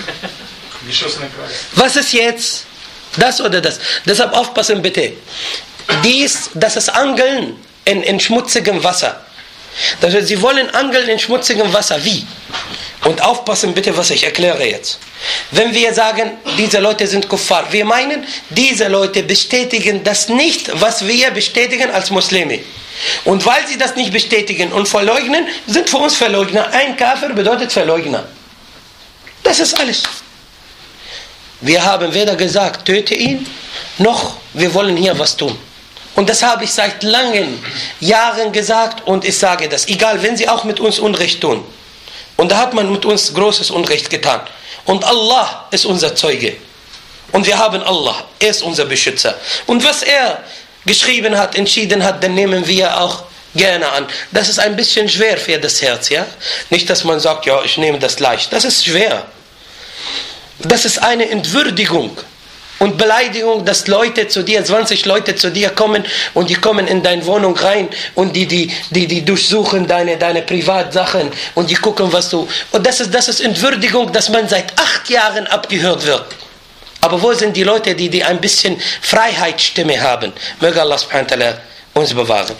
Was ist jetzt? Das oder das? Deshalb aufpassen bitte. Das ist Angeln in schmutzigem Wasser. Das heißt, sie wollen angeln in schmutzigem Wasser. Wie? Und aufpassen bitte, was ich erkläre jetzt. Wenn wir sagen, diese Leute sind Kuffar, wir meinen, diese Leute bestätigen das nicht, was wir bestätigen als Muslime. Und weil sie das nicht bestätigen und verleugnen, sind für uns Verleugner. Ein Kafir bedeutet Verleugner. Das ist alles. Wir haben weder gesagt, töte ihn, noch wir wollen hier was tun. Und das habe ich seit langen Jahren gesagt und ich sage das. Egal, wenn sie auch mit uns Unrecht tun. Und da hat man mit uns großes Unrecht getan. Und Allah ist unser Zeuge. Und wir haben Allah. Er ist unser Beschützer. Und was er geschrieben hat, entschieden hat, dann nehmen wir auch gerne an. Das ist ein bisschen schwer für das Herz, ja? Nicht, dass man sagt, ja, ich nehme das leicht. Das ist schwer. Das ist eine Entwürdigung und Beleidigung, dass 20 Leute zu dir kommen und die kommen in deine Wohnung rein und die durchsuchen deine Privatsachen und die gucken, was du... Und das ist Entwürdigung, dass man seit 8 Jahren abgehört wird. Aber wo sind die Leute, die ein bisschen Freiheitsstimme haben? Möge Allah subhanahu wa ta'ala uns bewahren.